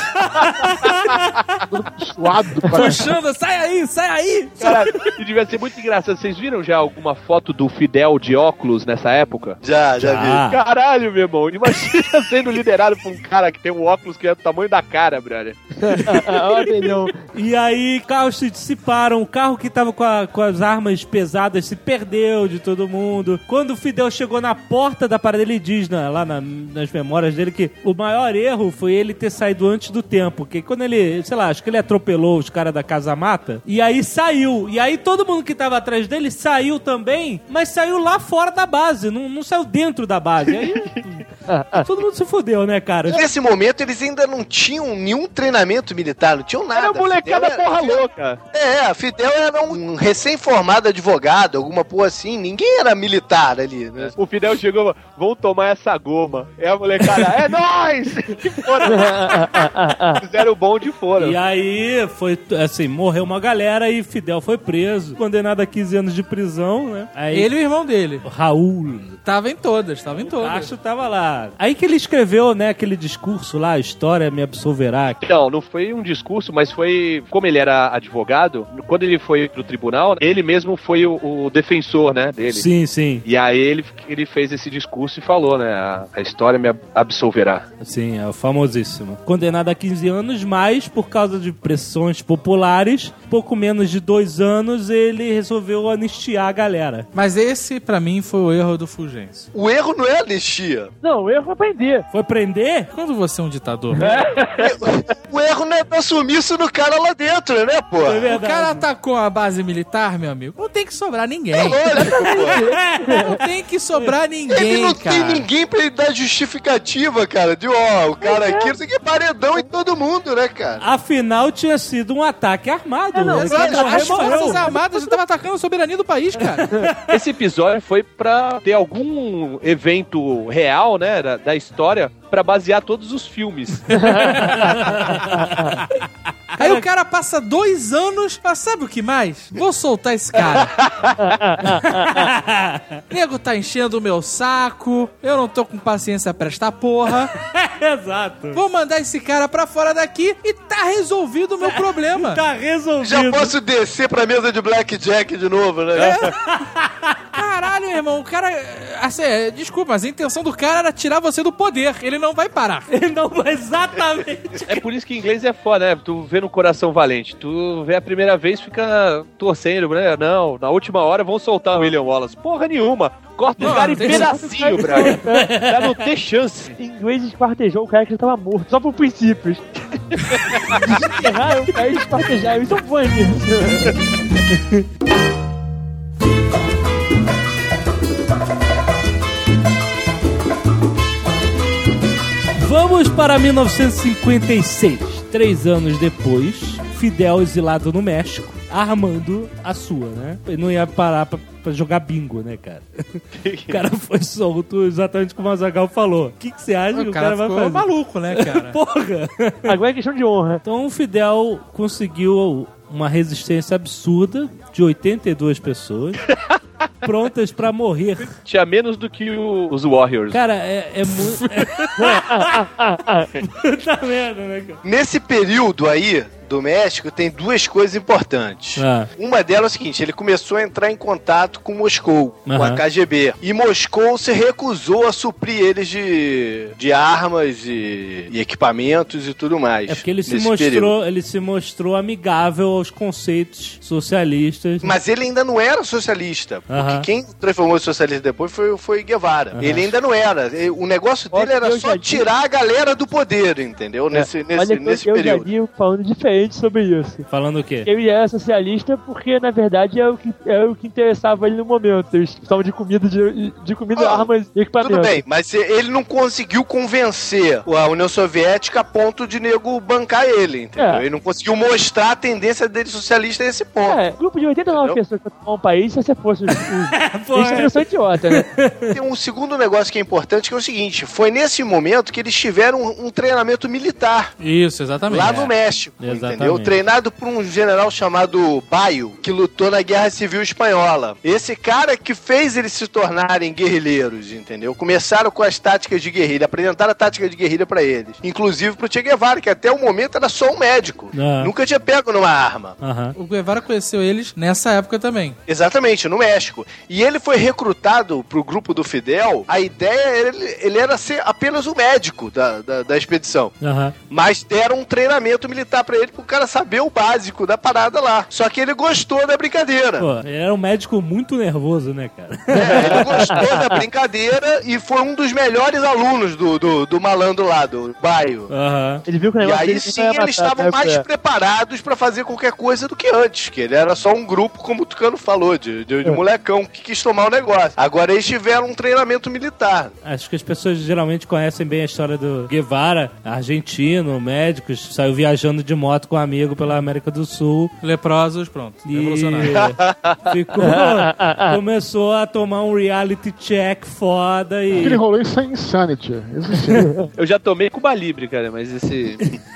Suado, cara. puxando, sai aí, sai aí! Cara, isso devia ser muito engraçado. Vocês viram já alguma foto do Fidel de óculos nessa época? Já, já vi. Ah, Caralho, meu irmão. Imagina sendo liderado por um cara que tem um óculos que é do tamanho da cara, brother. Olha, não. e aí, carros se dissiparam. O carro que tava com, a- com as armas pesadas se perdeu de todo mundo. Quando o Fidel chegou na porta da parada, ele diz na- lá na- nas memórias dele que o maior erro foi ele ter saído antes do tempo. Que quando ele, sei lá, acho que ele atropelou os caras da Casa Mata. E aí saiu. E aí todo mundo que tava atrás dele saiu também, mas saiu lá fora da base. Não, não saiu dentro da base. Aí todo mundo se fudeu, né, cara? Nesse momento, eles ainda não tinham nenhum treinamento militar, não tinham nada. Era molecada Fidel porra Fidel- louca. É, a Fidel era um recém-formado advogado, alguma porra assim. Ninguém era militar ali, né? O Fidel chegou, vamos tomar essa goma. É a molecada, é nóis! E foram. Fizeram o bom de fora. E aí, foi, assim, morreu uma galera e Fidel foi preso, condenado a quinze anos de prisão, né? Aí, Ele e o irmão dele. o Raul, Tava em todas, tava em o todas. Castro tava lá. Aí que ele escreveu, né, aquele discurso lá, a história me absolverá. Não, não foi um discurso, mas foi... Como ele era advogado, quando ele foi pro tribunal, ele mesmo foi o, o defensor, né, dele. Sim, sim. E aí ele, ele fez esse discurso e falou, né, a, a história me absolverá. Sim, é o famosíssimo. Condenado a quinze anos, mas por causa de pressões populares, pouco menos de dois anos, ele resolveu anistiar a galera. Mas esse, pra mim, foi o erro do Fulgêncio. O erro não é anistia. Não, o erro é prender. Foi prender? Quando você é um ditador, O erro não é dar sumiço no cara lá dentro, né, pô? É o verdade. cara atacou a base militar, meu amigo, não tem que sobrar ninguém. Lógico, pô. Não tem que sobrar Ele ninguém, não cara. tem ninguém pra ele dar justificativa, cara. De, ó, o cara aqui, não sei o que, paredão em todo mundo, né, cara? Afinal, tinha sido um ataque armado. né? Exato, Quem morreu, as morreu. Forças Armadas já estavam atacando a soberania do país, cara. Esse episódio foi pra ter algum evento real, né, da, da história, pra basear todos os filmes. Aí o cara passa dois anos, mas sabe o que mais? Vou soltar esse cara. Nego tá enchendo o meu saco, eu não tô com paciência pra esta porra. Exato. Vou mandar esse cara pra fora daqui e tá resolvido o meu problema. Tá resolvido. Já posso descer pra mesa de blackjack de novo, né? É. Caralho, irmão, o cara... Assim, desculpa, mas a intenção do cara era tirar você do poder. Ele não vai parar. Ele não vai, exatamente. É por isso que inglês é foda, né? Tu vê no Coração Valente. Tu vê a primeira vez, fica torcendo, né? Não, na última hora vão soltar o William Wallace. Porra nenhuma. Corta o cara em pedacinho, Braga. Pra não ter chance. Em inglês, esquartejou o cara que já tava morto, só por princípios. Desenterrar o cara e esquartejar. Eles são bons nisso. Vamos para mil novecentos e cinquenta e seis. Três anos depois, Fidel exilado no México, armando a sua, né? Ele não ia parar pra, pra jogar bingo, né, cara? O cara foi solto exatamente como o Azaghal falou. O que, que você acha O que o cara cara vai ficou fazer? maluco, né, cara? Porra! Agora é questão de honra. Então o Fidel conseguiu uma resistência absurda de oitenta e duas pessoas prontas pra morrer. Tinha menos do que o, os Warriors. Cara, é, é muito... Puta merda, né, cara? Nesse período aí do México tem duas coisas importantes. Ah. Uma delas é o seguinte, ele começou a entrar em contato com Moscou, com Aham. a K G B. E Moscou se recusou a suprir eles de, de armas e, e equipamentos e tudo mais. É porque ele se nesse mostrou, período. ele se mostrou amigável aos conceitos socialistas. Mas ele ainda não era socialista. Porque Aham. quem transformou em socialista depois foi, foi Guevara. Aham. Ele ainda não era. O negócio dele Olha, era eu só já tirar a galera do poder, entendeu? Nesse, nesse, Olha que nesse eu, eu já período. vi falando diferente sobre isso. Falando o quê? Ele era socialista porque, na verdade, é o que, é o que interessava ele no momento. Eles precisavam de comida, de, de comida, Ah, armas e equipamentos. Tudo bem, mas ele não conseguiu convencer a União Soviética a ponto de nego bancar ele, entendeu? É. Ele não conseguiu mostrar a tendência dele socialista a esse ponto. É, grupo de oitenta e nove Entendeu? pessoas pra tomar um país, se você fosse... Pô, Isso é só idiota, né? Tem um segundo negócio que é importante, que é o seguinte, foi nesse momento que eles tiveram um, um treinamento militar Isso, exatamente. lá no México, Exatamente. entendeu? Treinado por um general chamado Bayo, que lutou na Guerra Civil Espanhola. Esse cara que fez eles se tornarem guerrilheiros, entendeu? Começaram com as táticas de guerrilha, apresentaram a tática de guerrilha pra eles. Inclusive pro Che Guevara, que até o momento era só um médico. Ah. Nunca tinha pego numa arma. Aham. O Guevara conheceu eles nessa época também. Exatamente, no México. E ele foi recrutado pro grupo do Fidel. A ideia, ele, ele era ser apenas o médico da, da, da expedição. Aham. Mas deram um treinamento militar pra ele pro cara saber o básico da parada lá. Só que ele gostou da brincadeira. Pô, ele era um médico muito nervoso, né, cara? É, ele gostou da brincadeira e foi um dos melhores alunos do, do, do malandro lá, do Baio. Aham. Ele viu que o E negócio aí dele sim não ia eles matar, estavam né? mais É. preparados pra fazer qualquer coisa do que antes, que ele era só um grupo, como o Tucano falou, de, de, de É. molecão que quis tomar o negócio. Agora eles tiveram um treinamento militar. Acho que as pessoas geralmente conhecem bem a história do Guevara, argentino, médico, saiu viajando de moto com um amigo pela América do Sul. Leprosos, pronto. E Revolucionário. ficou, começou a tomar um reality check foda Aquele e... rolê isso é Insanity. Existe. Eu já tomei Cuba Libre, cara, mas esse...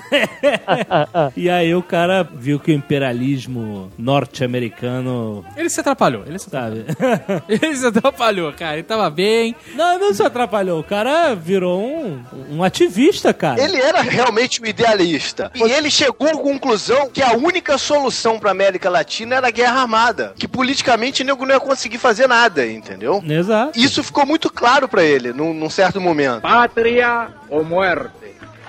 E aí o cara viu que o imperialismo norte-americano, Ele se atrapalhou. Ele se, sabe? ele se atrapalhou, cara. Ele tava bem. Não, não se atrapalhou. O cara virou um, um ativista, cara. Ele era realmente um idealista. E ele chegou à conclusão que a única solução pra América Latina era a guerra armada. Que politicamente o nego não ia conseguir fazer nada, entendeu? Exato. Isso ficou muito claro pra ele num, num certo momento. Patria o muerte.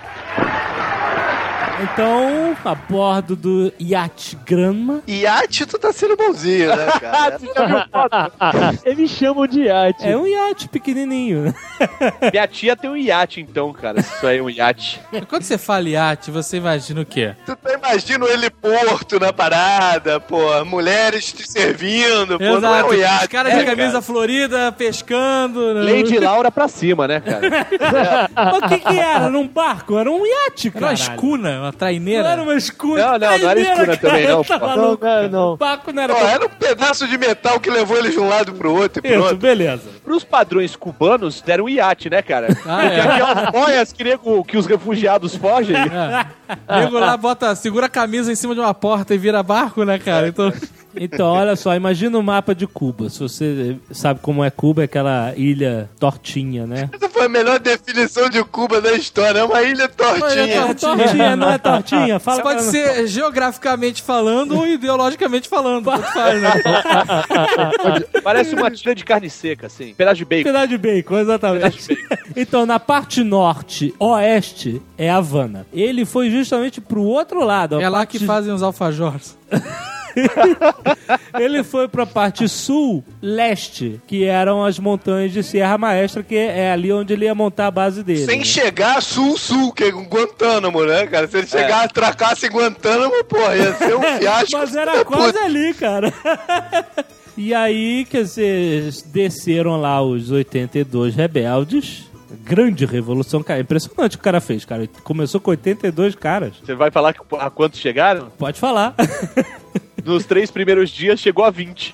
Então, a bordo do iate Granma, Iate, tu tá sendo bonzinho, né, cara? Eles chamam de iate. é um iate pequenininho, né? Minha tia tem um iate, então, cara. Se isso aí é um iate. Quando você fala iate, você imagina o quê? Tu tá imaginando ele porto na parada, pô, mulheres te servindo, pô, não é um iate. Os caras de É, camisa cara. florida, pescando. né? Lady Laura pra cima, né, cara? Mas o que que era? Era um barco? Era um iate, Era cara. uma escuna, uma Não traineira. era uma escuna. Não, não, não era traineira, escuna também, cara, não, tá pô. maluco? Não, não, não. O barco não era... Pô, era um pedaço de metal que levou eles de um lado pro outro e Isso, pronto. beleza. pros padrões cubanos, deram um iate, né, cara? Ah, é. Aquelas boias que, nego, que os refugiados fogem. É. Nego lá, bota, segura a camisa em cima de uma porta e vira barco, né, cara? Então... Então, olha só, imagina o mapa de Cuba. Se você sabe como é Cuba, é aquela ilha tortinha, né? Essa foi a melhor definição de Cuba da história. É uma ilha tortinha. É tortinha, não é tortinha? Fala pode pra... ser geograficamente falando ou ideologicamente falando. Tanto faz, né? Parece uma tira de carne seca, assim. Pedaço de bacon. Pedaço de bacon, exatamente. Pedaço de bacon. Então, na parte norte, oeste, é Havana. Ele foi justamente pro outro lado. É lá parte... que fazem os alfajores. Ele foi pra parte sul, leste, que eram as montanhas de Sierra Maestra, que é ali onde ele ia montar a base dele. Sem né? chegar sul-sul, que é Guantánamo, né, cara? Se ele chegar, é. atracasse em Guantánamo, porra, ia ser um fiasco. Mas era quase puta. ali, cara. E aí, quer dizer, desceram lá os oitenta e dois rebeldes. Grande revolução, cara. Impressionante o que o cara fez, cara. Começou com oitenta e dois caras. Você vai falar a quantos chegaram? Pode falar. Nos três primeiros dias chegou a vinte.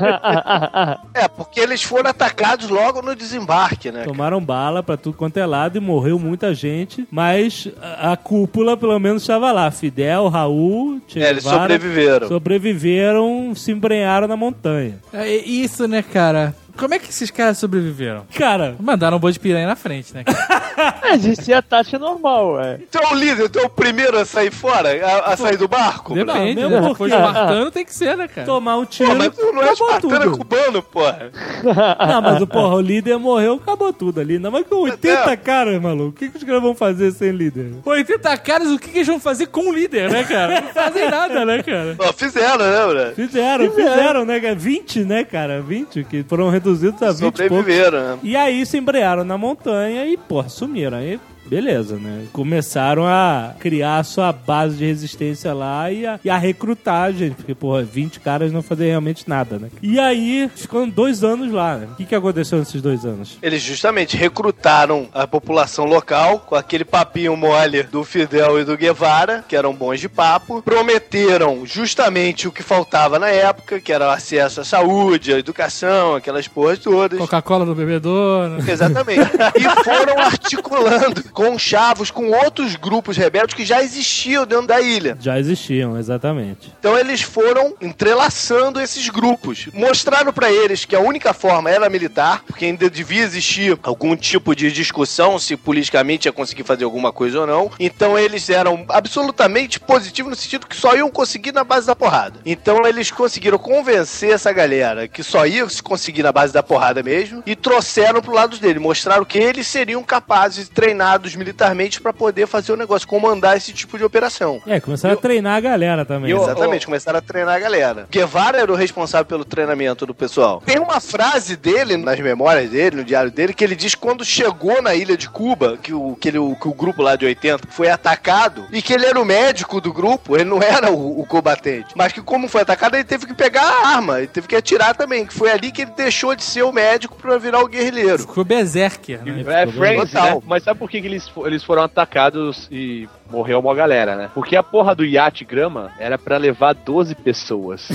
É, porque eles foram atacados logo no desembarque, né? Tomaram bala pra tudo quanto é lado e morreu muita gente, mas a, a cúpula pelo menos estava lá. Fidel, Raul, Che Guevara, é, eles sobreviveram. Sobreviveram, se embrenharam na montanha. É isso, né, cara? Como é que esses caras sobreviveram? Cara... Mandaram um boi de piranha na frente, né, cara? Mas isso é a tática normal, ué. Tu é o líder, tu é o primeiro a sair fora? A, a sair do barco? Depende, não, né? mesmo Se for espartano, tem que ser, né, cara? Tomar um tiro, Pô, mas tu não é espartano, é cubano, porra. Não, mas o porra, o líder morreu, acabou tudo ali. Não, mas com oitenta é. caras, maluco, o que, que os caras vão fazer sem líder? oitenta caras, o que, que eles vão fazer com o líder, né, cara? Não fazem nada, né, cara? Ó, fizeram, né, Bruno? Fizeram, fizeram, né, cara? vinte, né, cara? vinte, que foram reduzidos a vinte. Sobreviveram, né? E aí se embrearam na montanha e, porra, sumiram. Aí, beleza, né? Começaram a criar a sua base de resistência lá e a, e a recrutar gente. Porque, porra, vinte caras não faziam realmente nada, né? E aí, ficando dois anos lá, né? O que, que aconteceu nesses dois anos? Eles justamente recrutaram a população local com aquele papinho mole do Fidel e do Guevara, que eram bons de papo. Prometeram justamente o que faltava na época, que era o acesso à saúde, à educação, aquelas porras todas. Coca-Cola do bebedouro. Exatamente. E foram articulando conchavos com outros grupos rebeldes que já existiam dentro da ilha. Já existiam, exatamente. Então eles foram entrelaçando esses grupos. Mostraram pra eles que a única forma era militar, porque ainda devia existir algum tipo de discussão se politicamente ia conseguir fazer alguma coisa ou não. Então eles eram absolutamente positivos no sentido que só iam conseguir na base da porrada. Então eles conseguiram convencer essa galera que só ia se conseguir na base da porrada mesmo e trouxeram pro lado dele. Mostraram que eles seriam capazes de treinar militarmente pra poder fazer o negócio, comandar esse tipo de operação. É, começaram eu, a treinar a galera também. Eu, exatamente, eu, começaram a treinar a galera. Guevara era o responsável pelo treinamento do pessoal. Tem uma frase dele, nas memórias dele, no diário dele, que ele diz que quando chegou na ilha de Cuba, que o, que ele, que o grupo lá de oitenta foi atacado, e que ele era o médico do grupo, ele não era o, o combatente, mas que como foi atacado, ele teve que pegar a arma, ele teve que atirar também, que foi ali que ele deixou de ser o médico pra virar o guerrilheiro. Ficou berserker, né? É, Friends, né? Mas sabe por que eles Eles, eles foram atacados e morreu uma galera, né? Porque a porra do iate grama era pra levar doze pessoas.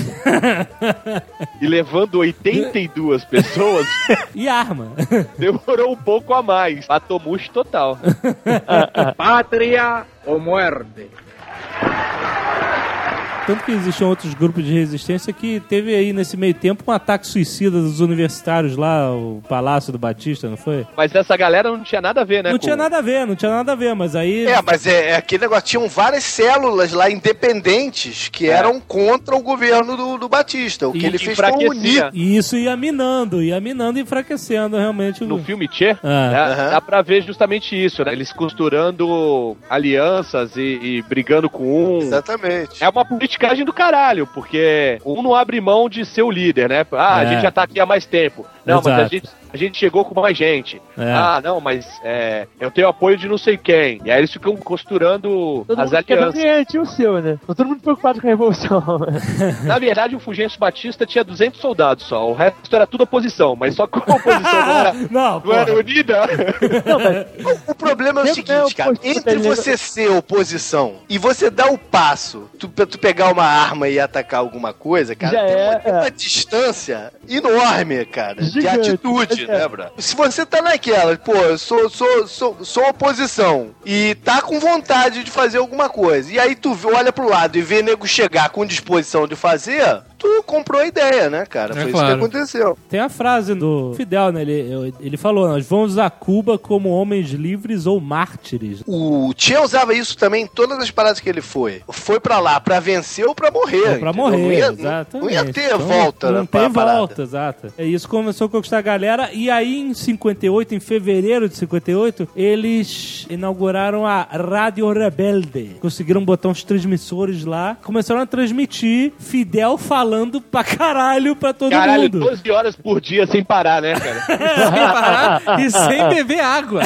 E levando oitenta e duas pessoas... E arma. Demorou um pouco a mais. Patomush total. Pátria ou muerte? Tanto que existiam outros grupos de resistência que teve aí nesse meio tempo um ataque suicida dos universitários lá, o Palácio do Batista, não foi? Mas essa galera não tinha nada a ver, né? Não com... tinha nada a ver, não tinha nada a ver, mas aí... É, mas é, é aquele negócio, tinham várias células lá independentes que é. eram contra o governo do, do Batista. O que e ele fez foi unir. E isso ia minando, ia minando e enfraquecendo realmente. No o... filme Che, ah. né, uhum. dá pra ver justamente isso, né? Eles costurando alianças e, e brigando com um. Exatamente. É uma política do caralho, porque um não abre mão de ser o líder, né? Ah, é. a gente já tá aqui há mais tempo. Não, Exato. mas a gente, a gente chegou com mais gente. É. Ah, não, mas é, eu tenho apoio de não sei quem. E aí eles ficam costurando todo as mundo alianças. Quer o seu, né? Tô todo mundo preocupado com a revolução. Na verdade, o Fulgêncio Batista tinha duzentos soldados só. O resto era tudo oposição, mas só que a oposição não era, não, não era unida. Não, mas o, o problema é o seguinte, cara. Entre você ser oposição e você dar o passo, tu, tu pegar uma arma e atacar alguma coisa, cara, Já tem, é, uma, tem é. uma distância enorme, cara, Gigante, de atitude. hoje, né, bro? Se você tá naquela, pô, eu sou, sou, sou, sou oposição e tá com vontade de fazer alguma coisa, e aí tu olha pro lado e vê nego chegar com disposição de fazer, tu comprou a ideia, né, cara? É Foi claro. isso que aconteceu. Tem a frase do Fidel, né? Ele, ele falou, nós vamos a Cuba como homens livres ou mártires. O Che usava isso também em todas as paradas que ele foi. Foi pra lá pra vencer ou pra morrer. É, pra entendeu? morrer, não ia, exatamente. Não ia ter Então, volta, Não né, tem pra parada. volta, exato. É, isso começou a conquistar a galera. E aí, em cinquenta e oito, em fevereiro de cinquenta e oito, eles inauguraram a Rádio Rebelde. Conseguiram botar uns transmissores lá. Começaram a transmitir Fidel falando pra caralho pra todo Caralho, mundo. doze horas por dia sem parar, né, cara? Sem parar e sem beber água.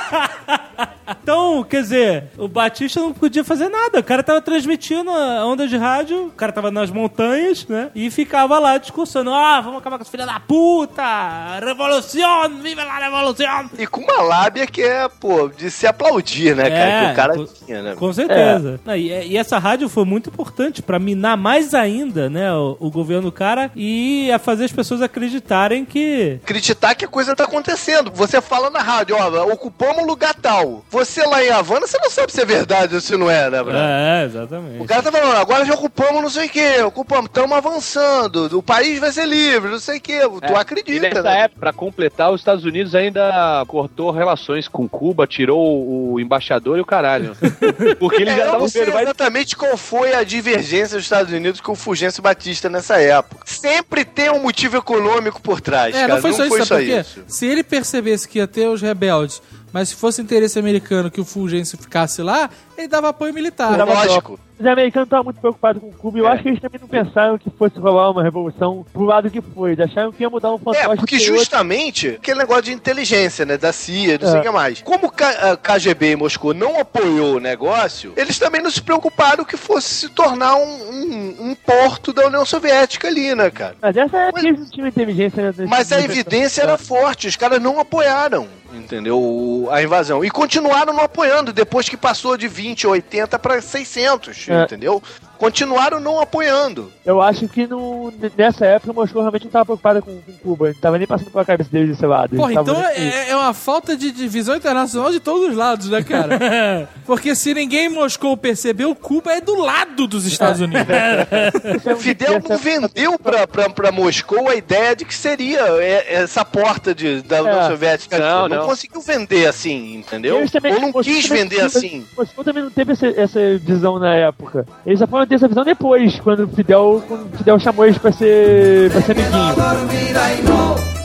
Então, quer dizer, o Batista não podia fazer nada. O cara tava transmitindo a onda de rádio, o cara tava nas montanhas, né? E ficava lá discursando. Ah, vamos acabar com essa filha da puta! Revolução! Viva la revolução! E com uma lábia que é, pô, de se aplaudir, né, cara? É, Que o cara com- tinha, né? Com certeza. Não, e, e essa rádio foi muito importante pra minar mais ainda, né, o, o governo do cara e a fazer as pessoas acreditarem que... Acreditar que a coisa tá acontecendo. Você fala na rádio, ó, ocupamos lugar tal. Você lá em Havana, você não sabe se é verdade ou se não é, né, Bruno? É, exatamente. O cara tá falando, agora já ocupamos não sei o que, ocupamos, estamos avançando, o país vai ser livre, não sei o que. Tu É, acredita, E nessa né? época, pra completar, os Estados Unidos ainda cortou relações com Cuba, tirou o embaixador e o caralho. Porque eles É, já eu estavam não sei vendo, vai exatamente qual foi a divergência dos Estados Unidos com o Fulgêncio Batista nessa época. Sempre tem um motivo econômico por trás, É, cara. não foi só isso, sabe por quê? isso. Se ele percebesse que ia ter os rebeldes, mas se fosse interesse americano que o Fulgêncio ficasse lá, ele dava apoio militar. Dava Lógico. Os americanos estavam muito preocupados com Cuba e eu É. acho que eles também não pensaram que fosse rolar uma revolução pro lado que foi. Eles acharam que ia mudar um fantoche É, porque pro outro. justamente aquele negócio de inteligência, né? Da C I A, não sei É. o que mais. Como o K- a K G B em Moscou não apoiou o negócio, eles também não se preocuparam que fosse se tornar um, um, um porto da União Soviética ali, né, cara? Mas essa é Mas- que eles não tinham inteligência. Né, nesse- Mas a nesse- evidência era forte, os caras não apoiaram, entendeu? O- A invasão. E continuaram não apoiando, depois que passou de vinte, oitenta para seiscentos, É. entendeu? Continuaram não apoiando. Eu acho que no, nessa época o Moscou realmente não estava preocupado com, com Cuba. Não estava nem passando pela cabeça deles desse lado. Eles Porra, estavam então nem- é, é uma falta de divisão internacional de todos os lados, né, cara? Porque se ninguém em Moscou percebeu, Cuba é do lado dos Estados Unidos. Isso é um Fidel não vendeu pra, pra, pra Moscou a ideia de que seria é, essa porta de, da União É. Soviética. Não, não, não. conseguiu vender assim, entendeu? Eles também- Ou não Moscou quis também- vender assim. Moscou também não teve essa, essa visão na época. Eles só foram ter essa visão depois, quando o Fidel, quando o Fidel chamou eles pra ser, pra ser amiguinho.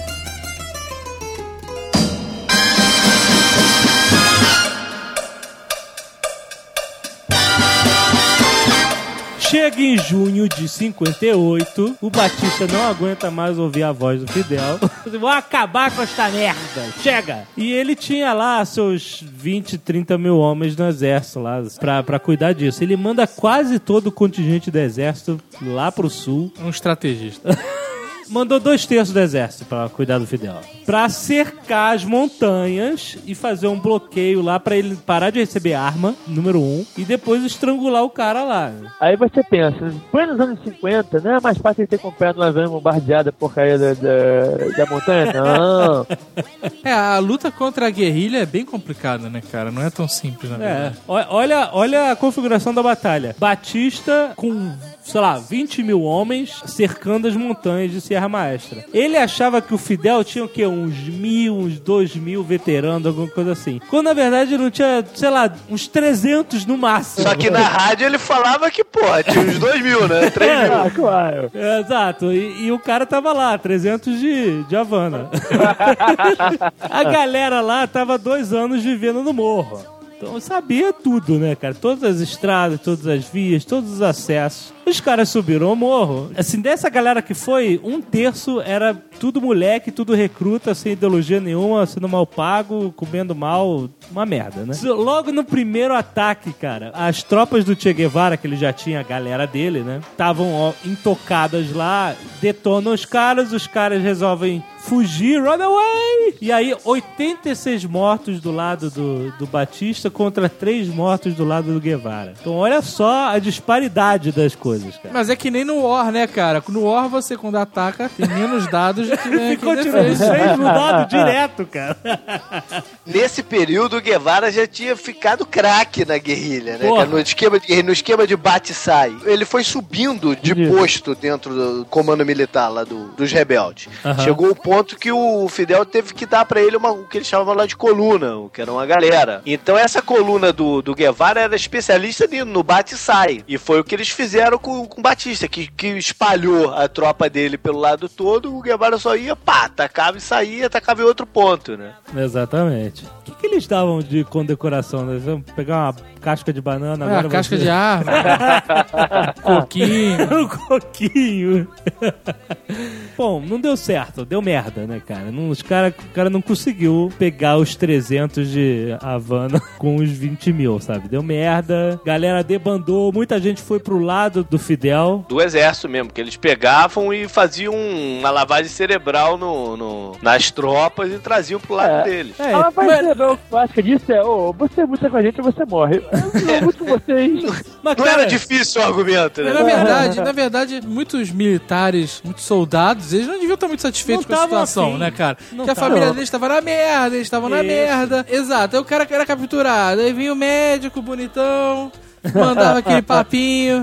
Chega em junho de cinquenta e oito, o Batista não aguenta mais ouvir a voz do Fidel. Vou acabar com esta merda, chega! E ele tinha lá seus vinte, trinta mil homens no exército lá pra, pra cuidar disso. Ele manda quase todo o contingente do exército lá pro sul. Um estrategista. Mandou dois terços do exército pra cuidar do Fidel. Pra cercar as montanhas e fazer um bloqueio lá pra ele parar de receber arma, número um, e depois estrangular o cara lá. Aí você pensa, foi nos anos cinquenta, não é mais fácil ele ter comprado uma van bombardeada porcaria da, da, da montanha? Não. É, a luta contra a guerrilha é bem complicada, né, cara? Não é tão simples, na É, verdade. o- olha, olha a configuração da batalha. Batista com, sei lá, vinte mil homens cercando as montanhas de Sierra Maestra. Ele achava que o Fidel tinha o quê? Uns mil, uns dois mil veteranos, alguma coisa assim. Quando na verdade não tinha, sei lá, uns trezentos no máximo. Só que na rádio ele falava que, pô, tinha uns dois mil, né? três mil. Ah, claro. É, exato, e, e o cara tava lá, trezentos de, de Havana. A galera lá tava dois anos vivendo no morro. Então sabia tudo, né, cara? Todas as estradas, todas as vias, todos os acessos. Os caras subiram ao morro. Assim, dessa galera que foi, um terço era tudo moleque, tudo recruta, sem ideologia nenhuma, sendo mal pago, comendo mal, uma merda, né? Logo no primeiro ataque, cara, as tropas do Che Guevara, que ele já tinha a galera dele, né? Estavam ó, intocadas lá, detonam os caras, os caras resolvem fugir, run away! E aí, oitenta e seis mortos do lado do, do Batista contra três mortos do lado do Guevara. Então, olha só a disparidade das coisas, cara. Mas é que nem no War, né, cara? No War, você, quando ataca, tem menos dados do que vem aqui Ficou tirando seis no dado direto, cara. Nesse período, o Guevara já tinha ficado craque na guerrilha, né? Porra. No esquema de, no esquema de bate e sai. Ele foi subindo de posto dentro do comando militar lá do, dos rebeldes. Aham. Chegou o ponto que o Fidel teve que dar pra ele uma, o que eles chamavam lá de coluna, o que era uma galera. Então essa coluna do, do Guevara era especialista no bate e sai. E foi o que eles fizeram com, com o Batista, que, que espalhou a tropa dele pelo lado todo. O Guevara só ia, pá, atacava e saía, atacava em outro ponto, né? Exatamente. O que, que eles davam de condecoração? Né? Vamos pegar uma casca de banana É, agora. a casca você... de árvore. Coquinho. um coquinho. Bom, não deu certo, deu merda, né, cara? Não, os cara, o cara não conseguiu pegar os trezentos de Havana com os vinte mil, sabe? Deu merda, galera debandou, muita gente foi pro lado do Fidel. Do exército mesmo, que eles pegavam e faziam uma lavagem cerebral no, no, nas tropas e traziam pro lado É. deles. É, A lavagem mas, cerebral clássica disso é, ô, você luta com a gente ou você morre. Eu luto com vocês. mas, Não cara, era difícil o argumento, né? Mas, na verdade, na verdade, muitos militares, muitos soldados, eles não deviam estar muito satisfeitos Não com a tavam situação, afim. né, cara? Não Porque a tavam. família deles estava na merda, eles estavam na Isso. merda. Exato, aí o cara era capturado, aí vinha o médico bonitão, mandava aquele papinho.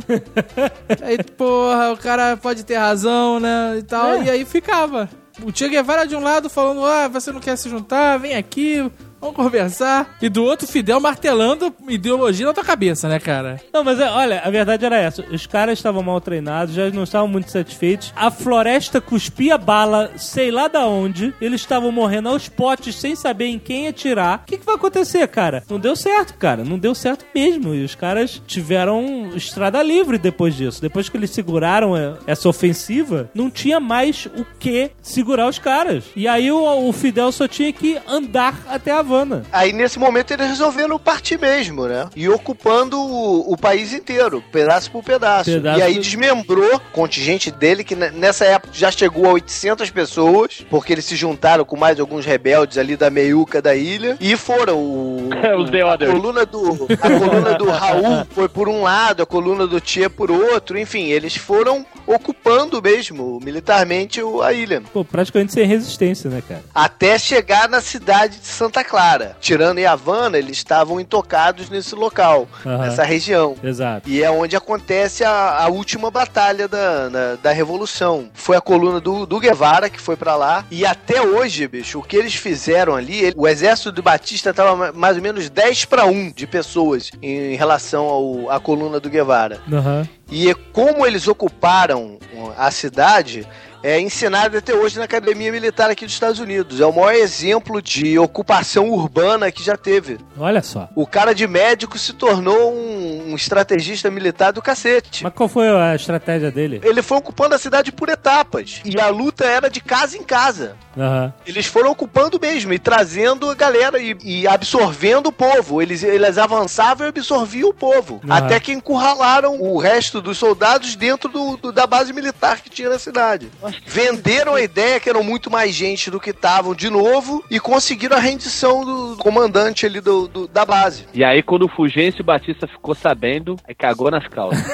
Aí, porra, o cara pode ter razão, né, e tal, É. e aí ficava. O Che Guevara de um lado falando, ah, você não quer se juntar, vem aqui, vamos conversar. E do outro, Fidel martelando ideologia na tua cabeça, né, cara? Não, mas é, olha, a verdade era essa. Os caras estavam mal treinados, já não estavam muito satisfeitos. A floresta cuspia bala, sei lá da onde. Eles estavam morrendo aos potes sem saber em quem atirar. O que, que vai acontecer, cara? Não deu certo, cara. Não deu certo mesmo. E os caras tiveram estrada livre depois disso. Depois que eles seguraram é, essa ofensiva, não tinha mais o que segurar os caras. E aí o, o Fidel só tinha que andar até a Havana. Aí, nesse momento, eles resolveram partir mesmo, né? E ocupando o, o país inteiro, pedaço por pedaço. Pedaço e aí por- desmembrou o contingente dele, que n- nessa época já chegou a oitocentas pessoas, porque eles se juntaram com mais alguns rebeldes ali da meiuca da ilha, e foram. O, Os The a Others. coluna do A coluna do Raul foi por um lado, a coluna do Che por outro, enfim, eles foram ocupando mesmo, militarmente, o- a ilha. Pô, praticamente sem resistência, né, cara? Até chegar na cidade de Santa Clara. Tirando em Havana, eles estavam intocados nesse local, Aham. nessa região. Exato. E é onde acontece a, a última batalha da, na- da Revolução. Foi a coluna do, do Guevara que foi pra lá. E até hoje, bicho, o que eles fizeram ali, ele- o exército do Batista tava ma- mais ou menos dez para um de pessoas em, em relação ao, à coluna do Guevara. Aham. E como eles ocuparam a cidade, é ensinado até hoje na Academia Militar aqui dos Estados Unidos. É o maior exemplo de ocupação urbana que já teve. Olha só. O cara de médico se tornou um, um estrategista militar do cacete. Mas qual foi a estratégia dele? Ele foi ocupando a cidade por etapas. E a luta era de casa em casa. Aham. Eles foram ocupando mesmo e trazendo a galera e, e absorvendo o povo. Eles, eles avançavam e absorviam o povo. Ah. Até que encurralaram o resto dos soldados dentro do, do- da base militar que tinha na cidade. Venderam a ideia que eram muito mais gente do que estavam de novo e conseguiram a rendição do comandante ali do, do- da base. E aí, quando o Fulgêncio Batista ficou sabendo, aí cagou nas calças.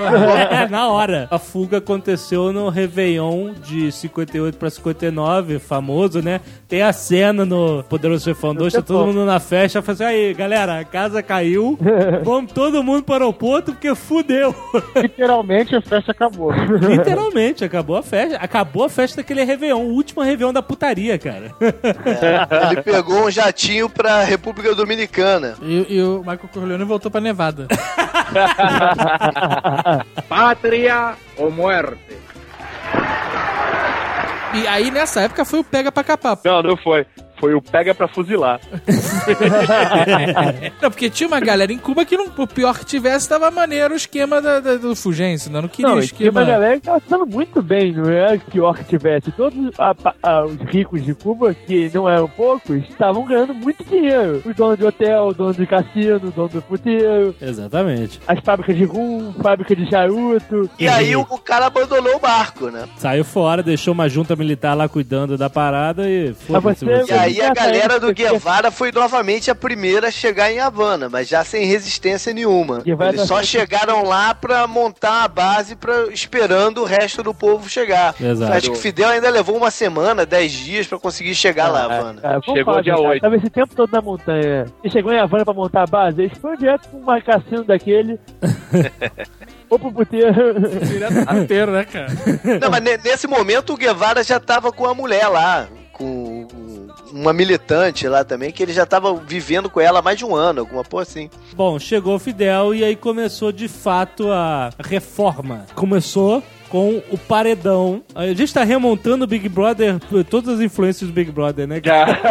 É, na hora. A fuga aconteceu no Réveillon de cinquenta e oito pra cinquenta e nove, famoso, né? Tem a cena no Poderoso Chefão dois, tá todo mundo na festa, fala assim, aí, galera, a casa caiu, vamos todo mundo pro aeroporto porque fudeu. Literalmente a festa acabou. Literalmente, acabou a festa. Acabou a festa daquele Réveillon, o último Réveillon da putaria, cara. Ele pegou um jatinho pra República Dominicana. E, e o Michael Corleone voltou pra Nevada. Pátria ou muerte. E aí, nessa época, foi o pega pra capar. Não, não foi. Foi o pega pra fuzilar. Não, porque tinha uma galera em Cuba que não, o pior que tivesse tava maneiro o esquema da, da, do Fulgêncio, não, não queria Não, o tinha esquema... uma galera que tava dando muito bem, não é pior que tivesse. Todos a, a, os ricos de Cuba, que não eram poucos, estavam ganhando muito dinheiro. Os donos de hotel, os donos de cassino, os donos do puteiro. Exatamente. As fábricas de rum, fábrica de charuto. E aí o, o cara abandonou o barco, né? Saiu fora, deixou uma junta militar lá cuidando da parada e foda-se você- E aí a galera do Porque- Guevara foi novamente a primeira a chegar em Havana, mas já sem resistência nenhuma. Guevara Eles só foi- chegaram lá pra montar a base pra, esperando o resto do povo chegar. Exato. Acho que o Fidel ainda levou uma semana, dez dias pra conseguir chegar lá, Havana. Ah, vamos Chegou falar, dia cara, oito. tava esse tempo todo na montanha. E chegou em Havana pra montar a base. Eles foram direto pra um cassino daquele. Ou pro puteiro. Direto pro puteiro, né, cara? Não, mas ne- nesse momento o Guevara já tava com a mulher lá, com uma militante lá também, que ele já tava vivendo com ela há mais de um ano, alguma porra assim. Bom, chegou o Fidel e aí começou de fato a reforma. Começou com o paredão. A gente tá remontando o Big Brother, todas as influências do Big Brother, né?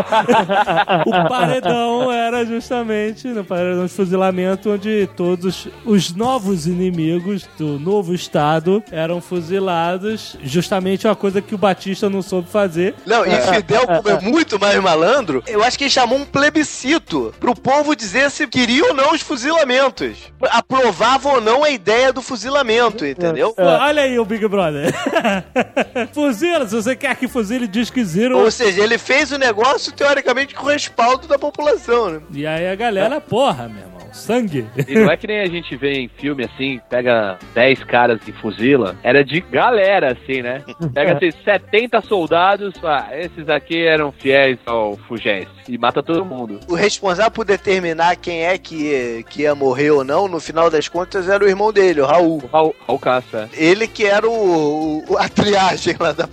O paredão era justamente no paredão de fuzilamento, onde todos os novos inimigos do novo estado eram fuzilados. Justamente uma coisa que o Batista não soube fazer. Não, e Fidel, como é muito mais malandro, eu acho que ele chamou um plebiscito pro povo dizer se queria ou não os fuzilamentos. Aprovava ou não a ideia do fuzilamento, entendeu? Olha aí o Big Brother. Fuzila, se você quer que fuzile, diz que zero. Ou seja, ele fez o negócio, teoricamente, com o respaldo da população, né? E aí a galera, porra, meu irmão, sangue. E não é que nem a gente vê em filme assim, pega dez caras e fuzila. Era de galera, assim, né? Pega assim, setenta soldados, ah, esses aqui eram fiéis ao Fulgêncio. E mata todo mundo. O responsável por determinar quem é que ia, que ia morrer ou não, no final das contas, era o irmão dele, o Raul. Raul, Raul Castro, é. Ele que era o, o- a triagem lá da...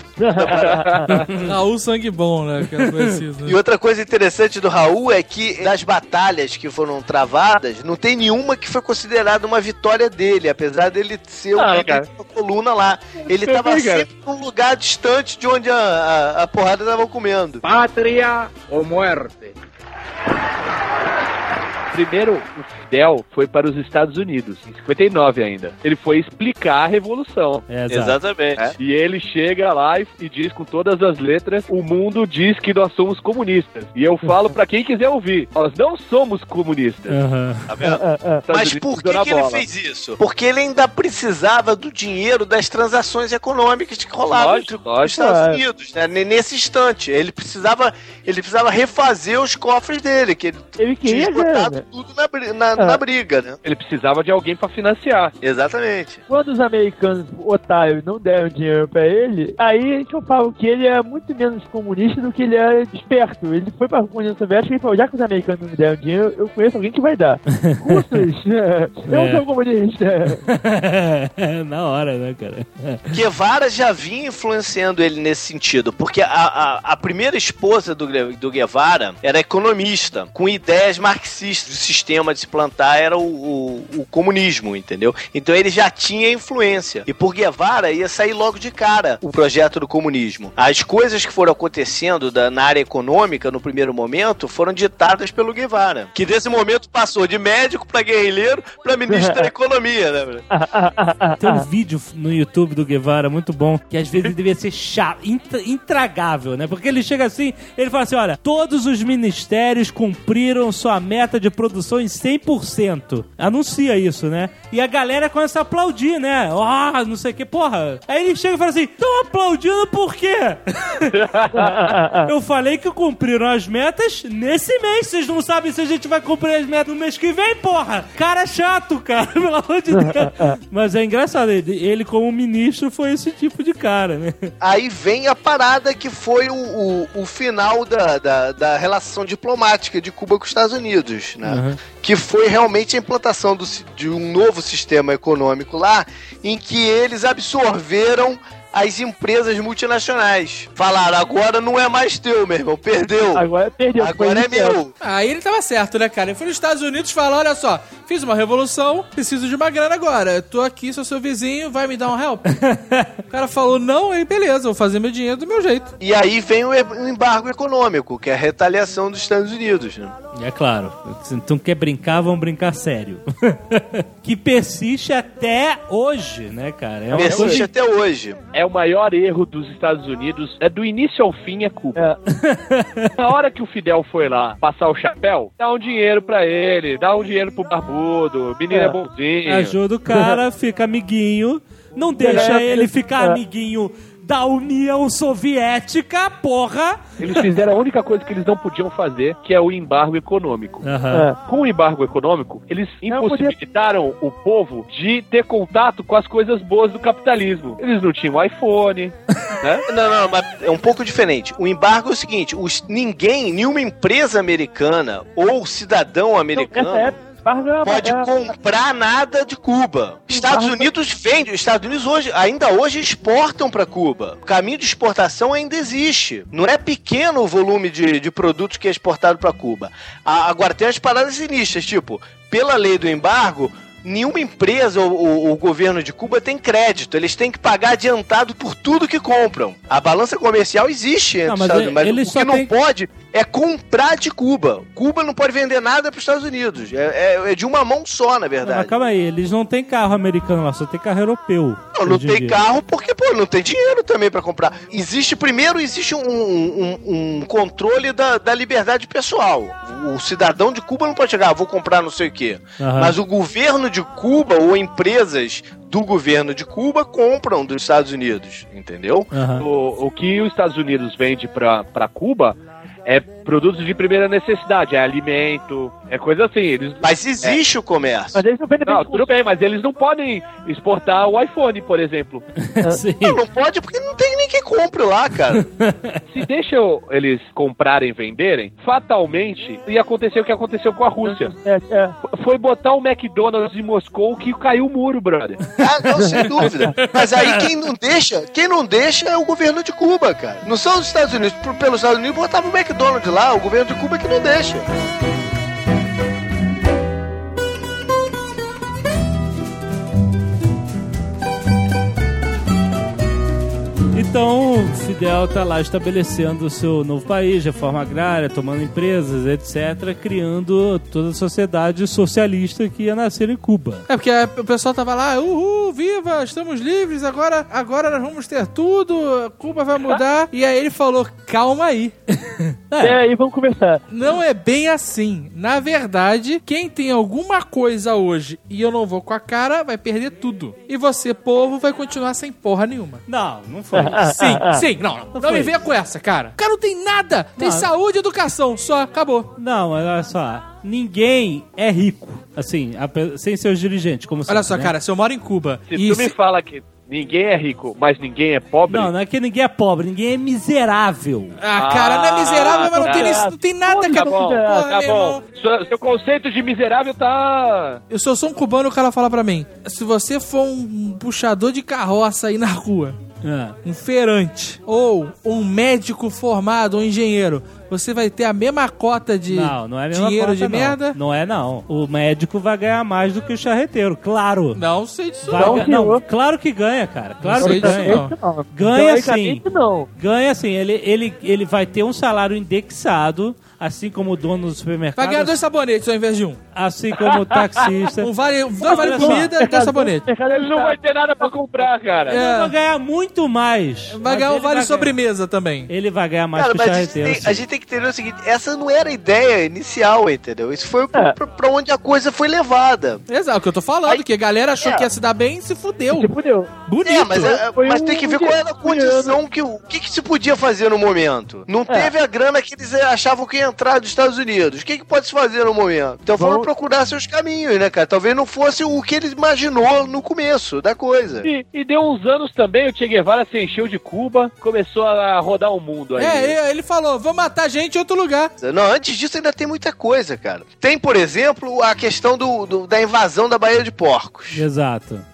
Raul Sangue Bom, né? Que era preciso, E né? outra coisa interessante do Raul é que das batalhas que foram travadas, não tem nenhuma que foi considerada uma vitória dele, apesar dele ser o Ah, líder cara. da coluna lá. Ele Também, tava cara. sempre num lugar distante de onde a, a, a porrada tava comendo. Patria ou muerte. Primeiro, o Fidel foi para os Estados Unidos, em cinquenta e nove ainda. Ele foi explicar a Revolução. É, exato. Exatamente. É. E ele chega lá e, e diz com todas as letras: o mundo diz que nós somos comunistas. E eu falo pra quem quiser ouvir: nós não somos comunistas. Aham. Tá vendo? Estados Mas Unidos por pisou que, na que ele bola. fez isso? Porque ele ainda precisava do dinheiro das transações econômicas que rolavam Lógico, entre lógico. os Estados Ah, é. Unidos, né? N- Nesse instante. Ele precisava, ele precisava refazer os cofres dele, que ele, Ele tinha queria esgotado grana. tudo na, bri- na, Ah. na briga, né? Ele precisava de alguém pra financiar. Exatamente. Quando os americanos, otários, não deram dinheiro pra ele, aí que eu falo que ele é muito menos comunista do que ele é esperto. Ele foi pra União Soviética e falou: já que os americanos não me deram dinheiro, eu conheço alguém que vai dar. Russos, eu É. sou comunista. Na hora, né, cara? Guevara já vinha influenciando ele nesse sentido, porque a, a, a primeira esposa do, Gue- do Guevara era economista, com ideias marxistas. O sistema de se plantar era o, o, o comunismo, entendeu? Então ele já tinha influência. E por Guevara ia sair logo de cara o projeto do comunismo. As coisas que foram acontecendo da, na área econômica no primeiro momento foram ditadas pelo Guevara, que desse momento passou de médico pra guerrilheiro pra ministro da economia, né? Tem um vídeo no YouTube do Guevara muito bom, que às vezes ele devia ser chato, intra- intragável, né? Porque ele chega assim, ele fala assim: olha, todos os ministérios cumpriram sua meta de produção em cem por cento. Anuncia isso, né? E a galera começa a aplaudir, né? Ah, não sei o que, porra. Aí ele chega e fala assim: estão aplaudindo por quê? Eu falei que cumpriram as metas nesse mês. Vocês não sabem se a gente vai cumprir as metas no mês que vem, porra? Cara chato, cara, pelo amor de Deus. Mas é engraçado, ele, ele como ministro foi esse tipo de cara, né? Aí vem a parada que foi o, o, o final da, da, da relação diplomática de Cuba com os Estados Unidos, né? Uhum. Que foi realmente a implantação do, si- de um novo sistema econômico lá, em que eles absorveram as empresas multinacionais. Falaram, agora não é mais teu, meu irmão, perdeu. Agora perdeu. Agora é meu. Aí ele tava certo, né, cara? Ele foi nos Estados Unidos e falou, olha só, fiz uma revolução, preciso de uma grana agora. Eu tô aqui, sou seu vizinho, vai me dar um help? O cara falou, não, aí beleza, vou fazer meu dinheiro do meu jeito. E aí vem o embargo econômico, que é a retaliação dos Estados Unidos, né? É claro. Então quer brincar, vamos brincar sério. Que persiste até hoje, né, cara? É uma persiste coisa... até hoje. É o maior erro dos Estados Unidos, é do início ao fim é Cuba. É. Na hora que o Fidel foi lá passar o chapéu, dá um dinheiro pra ele, dá um dinheiro pro barbudo, o menino é, é bonzinho. Ajuda o cara, fica amiguinho, não deixa é, ele ficar é. amiguinho da União Soviética, porra! Eles fizeram a única coisa que eles não podiam fazer, que é o embargo econômico. Uhum. É. Com o embargo econômico, eles impossibilitaram podia... o povo de ter contato com as coisas boas do capitalismo. Eles não tinham iPhone, né? Não, não, mas é um pouco diferente. O embargo é o seguinte, os, ninguém, nenhuma empresa americana ou cidadão americano... Então, essa é... pode comprar nada de Cuba. Estados Unidos vende, os Estados Unidos hoje, ainda hoje exportam para Cuba. O caminho de exportação ainda existe. Não é pequeno o volume de, de produtos que é exportado para Cuba. Agora tem as paradas sinistras, tipo, pela lei do embargo, nenhuma empresa ou, ou o governo de Cuba tem crédito. Eles têm que pagar adiantado por tudo que compram. A balança comercial existe entre os Estados Unidos, mas o que não tem... pode é comprar de Cuba. Cuba não pode vender nada para os Estados Unidos. É, é, é de uma mão só, na verdade. Não, mas calma aí, eles não têm carro americano lá, só tem carro europeu. Não, não tem carro porque, pô, não tem dinheiro também para comprar. Existe, primeiro, existe um, um, um controle da, da liberdade pessoal. O cidadão de Cuba não pode chegar, ah, vou comprar não sei o quê. Uhum. Mas o governo de Cuba ou empresas do governo de Cuba compram dos Estados Unidos, entendeu? Uhum. O, o que os Estados Unidos vende pra, pra Cuba é produtos de primeira necessidade, é alimento, é coisa assim. Eles, mas existe é, o comércio. Mas eles não vendem não, tudo bem, mas eles não podem exportar o iPhone, por exemplo. Não, não pode porque não tem nem quem compre lá, cara. Se deixa eles comprarem e venderem, fatalmente ia acontecer o que aconteceu com a Rússia. É, é. Foi botar um McDonald's em Moscou que caiu o muro, brother. Ah, não, sem dúvida. Mas aí quem não deixa, quem não deixa é o governo de Cuba, cara. Não são os Estados Unidos. Pelos Estados Unidos botava o McDonald's lá, o governo de Cuba que não deixa. Então, Fidel tá lá estabelecendo o seu novo país, reforma agrária, tomando empresas, etcétera, criando toda a sociedade socialista que ia nascer em Cuba. É, porque o pessoal tava lá, uhul, viva, estamos livres, agora, agora nós vamos ter tudo, Cuba vai mudar. E aí ele falou, calma aí. É, aí vamos conversar. Não é bem assim. Na verdade, quem tem alguma coisa hoje e eu não vou com a cara, vai perder tudo. E você, povo, vai continuar sem porra nenhuma. Não, não foi. Sim, sim, não, não. Não, não me venha com essa, cara. O cara não tem nada. Tem não. saúde e educação, só, acabou. Não, mas olha só. Ninguém é rico, assim, sem seus dirigentes, como Olha sempre, só, né? cara, se eu moro em Cuba... Se e tu se... me fala que ninguém é rico, mas ninguém é pobre... Não, não é que ninguém é pobre, ninguém é miserável. Ah, cara, não é miserável, mas não tem, não tem nada, Pô, cara. Tá bom, Porra, tá bom. Seu, seu conceito de miserável tá... Eu sou só um cubano e o cara fala pra mim, se você for um puxador de carroça aí na rua... É. Um feirante ou um médico formado, um engenheiro, você vai ter a mesma cota de não, não é a mesma dinheiro cota, de não. merda? Não é, não. O médico vai ganhar mais do que o charreteiro, claro. Não sei disso vai não. Ga... Não, claro que ganha, cara. Claro não que ganha. Não. Não. Ganha sim. Não. Ganha sim. Ele, ele, ele vai ter um salário indexado, assim como o dono do supermercado. Vai ganhar dois sabonetes ao invés de um. Assim como o taxista. Um vale, dois vale comida e dois sabonetes. Ele não vai ter nada pra comprar, cara. Ele é. vai ganhar muito mais. Vai ganhar um vale vai sobremesa ganhar. também. Ele vai ganhar mais cara, que o charreteiro. A gente, tem, a gente tem que entender o seguinte, essa não era a ideia inicial, entendeu? Isso foi é. pra, pra onde a coisa foi levada. Exato, o que eu tô falando, Aí, que a galera achou é. que ia se dar bem e se fudeu. Se fudeu. Bonito. É, mas, é, mas um tem que ver qual era a condição, que, o que, que se podia fazer no momento. Não é. teve a grana que eles achavam que ia entrar dos Estados Unidos. O que, que pode se fazer no momento? Então foram Vamos... procurar seus caminhos, né, cara? Talvez não fosse o que ele imaginou no começo da coisa. E, e deu uns anos também, o Che Guevara se encheu de Cuba, começou a rodar o mundo aí. É, ele falou, vamos matar gente em outro lugar. Não, antes disso ainda tem muita coisa, cara. Tem, por exemplo, a questão do, do, da invasão da Baía de Porcos. Exato.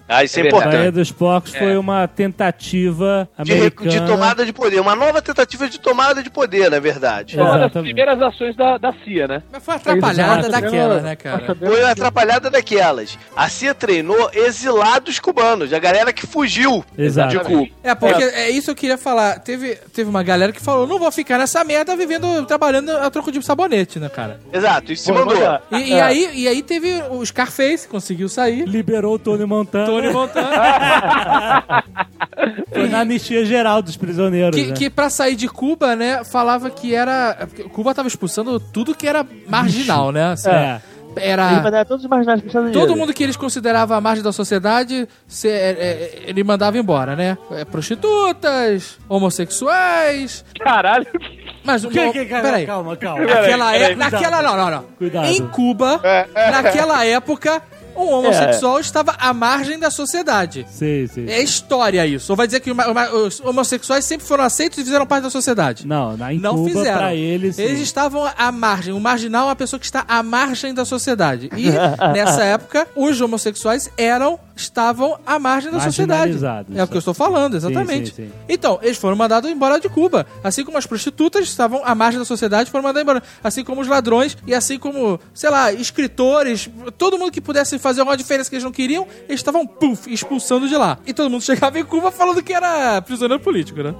Ah, isso é, É importante. A Baía dos Porcos É. foi uma tentativa De, americana. de tomada de poder. Uma nova tentativa de tomada de poder, na verdade. Foi uma das Exatamente. primeiras ações da, da C I A, né? Mas foi uma atrapalhada Exato. daquela, né, cara? Foi uma atrapalhada daquelas. A C I A treinou exilados cubanos, a galera que fugiu Exato. de Cuba. É, porque é. isso que eu queria falar. Teve, teve uma galera que falou, não vou ficar nessa merda vivendo, trabalhando a troco de sabonete, né, cara? Exato, isso se Pô, mandou. manda- E, e aí, e aí teve o Scarface, conseguiu sair. Liberou o Tony Montana. Tony Montana. Foi na anistia geral dos prisioneiros. que, né? que pra sair de Cuba, né, falava que era... Cuba tava expulsando tudo que era marginal, né? Assim, É. Ele Era... mandava todos os marginais para os Estados Unidos. Todo mundo que eles consideravam a margem da sociedade, se- é, é, ele mandava embora, né? É, prostitutas, homossexuais... Caralho. Mas, Que, não, que, que, peraí. calma, calma. Naquela, Peraí, é, naquela não, não, não. Cuidado. Em Cuba, naquela época, um homossexual estava à margem da sociedade. Sim, sim. É história isso. Ou vai dizer que uma- uma- os homossexuais sempre foram aceitos e fizeram parte da sociedade. Não, na, em Não Cuba, fizeram. pra eles... Eles sim. estavam à margem. O marginal é uma pessoa que está à margem da sociedade. E, nessa época, os homossexuais eram, estavam à margem da sociedade. Marginalizados. É o que eu estou falando, exatamente. Sim, sim, sim. Então, eles foram mandados embora de Cuba. Assim como as prostitutas estavam à margem da sociedade, foram mandados embora. Assim como os ladrões e assim como, sei lá, escritores, todo mundo que pudesse fazer alguma diferença que eles não queriam, eles estavam, puf, expulsando de lá. E todo mundo chegava em Cuba falando que era prisioneiro político, né?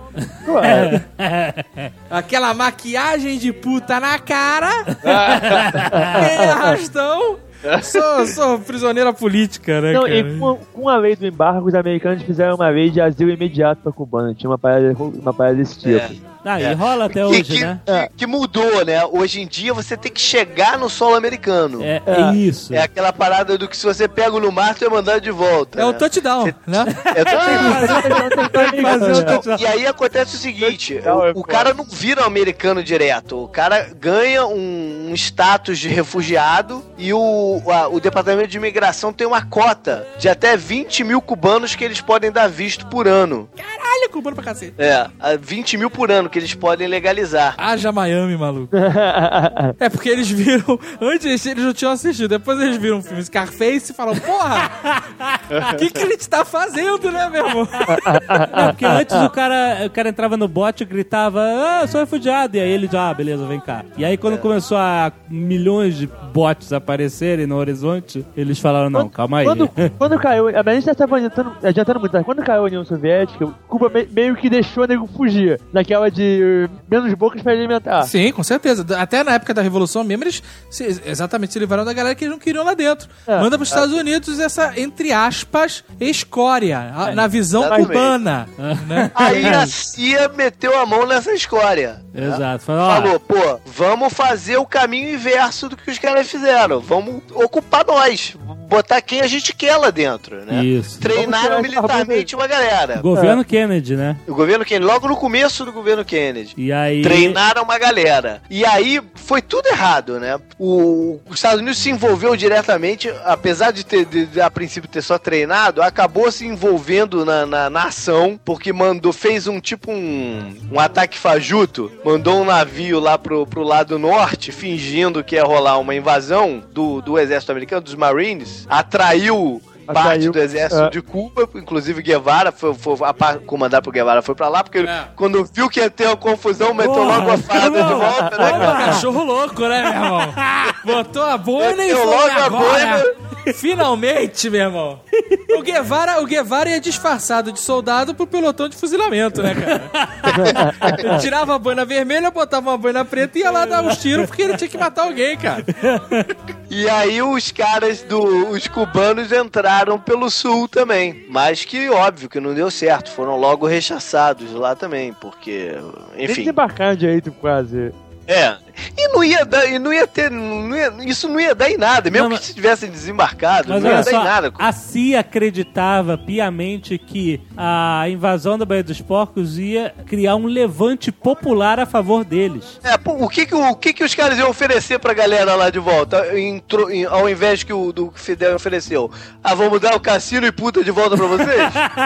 Aquela maquiagem de puta na cara. Aquele arrastão. Sou, sou prisioneira política, né, Não, cara? e com, com a lei do embargo, os americanos fizeram uma lei de asilo imediato para cubano. Tinha uma parada, uma parada desse tipo. Ah, e É. rola até Que, hoje, que- né? que- que mudou, né? Hoje em dia você tem que chegar no solo americano. É, é isso. É aquela parada do que se você pega no mar, você é mandado de volta. É o né? touchdown, né? É touchdown. Fazer o touchdown. E aí acontece o seguinte, Touchdown é o, o cara não vira um americano direto, o cara ganha um, um status de refugiado e o, a- o departamento de imigração tem uma cota de até vinte mil cubanos que eles podem dar visto por ano. Caralho, cubano pra cacete. É, a vinte mil por ano que eles podem legalizar. Haja Miami, maluco. É porque eles viram... Antes eles não tinham assistido, depois eles viram o filme Scarface e falaram, porra, o que que ele está fazendo, né, meu irmão? Não, porque antes o cara, o cara entrava no bote e gritava, ah, sou refugiado. E aí ele já, ah, beleza, vem cá. E aí quando começou a milhões de bots aparecerem no horizonte, eles falaram, não, calma aí. Quando, quando caiu, a gente já estava adiantando, adiantando muito, mas quando caiu a União Soviética, Cuba me- meio que deixou o nego fugir. Naquela de uh, menos bocas para alimentar. Sim, com certeza. Até na época da Revolução mesmo, eles se- exatamente se livraram da galera que eles não queriam lá dentro. É. Manda pros Estados Unidos essa, entre aspas, escória, a- na visão exatamente. cubana. Né? Aí a C I A meteu a mão nessa escória. Exato. Falou, ó, Falou, pô, vamos fazer o caminho inverso do que os caras fizeram. Vamos ocupar nós. Botar quem a gente quer lá dentro, né? Isso. Treinaram Vamos tirar essa militarmente uma galera. Governo Kennedy, né? O governo Kennedy, logo no começo do governo Kennedy. E aí... Treinaram uma galera. E aí foi tudo errado, né? O, os Estados Unidos se envolveu diretamente, apesar de ter, de, de, a princípio, ter só treinado, acabou se envolvendo na, na, na ação, porque mandou, fez um tipo um, um ataque fajuto, mandou um navio lá pro, pro lado norte, fingindo que ia rolar uma invasão do, do exército americano, dos Marines, atraiu parte Atraiu, do exército é. de Cuba, inclusive Guevara, foi, foi a par, comandado por Guevara, foi pra lá, porque É. quando viu que ia ter uma confusão, meteu Porra, logo a farda de não. volta, né, Ô, meu cara? cachorro louco, né, meu irmão? Botou a boina e Meteu foi logo a agora. boina. Finalmente, meu irmão. O Guevara, o Guevara ia disfarçado de soldado pro pelotão de fuzilamento, né, cara? Ele tirava a boina vermelha, botava uma boina preta e ia lá dar uns tiros porque ele tinha que matar alguém, cara. E aí os caras do, os cubanos entraram pelo sul também, mas que óbvio que não deu certo, foram logo rechaçados lá também, porque, Nem enfim, desembarcar direito, quase. é. E não ia dar, e não ia ter, não ia- isso não ia dar em nada, mesmo Não, mas- que se tivessem desembarcado, Mas não ia olha dar só, em nada. a C I A acreditava piamente que a invasão da Baía dos Porcos ia criar um levante popular a favor deles. É, pô, o que que, o que que os caras iam oferecer pra galera lá de volta, em tro- em- ao invés que o do que Fidel ofereceu? Ah, vamos dar o cassino e puta de volta pra vocês?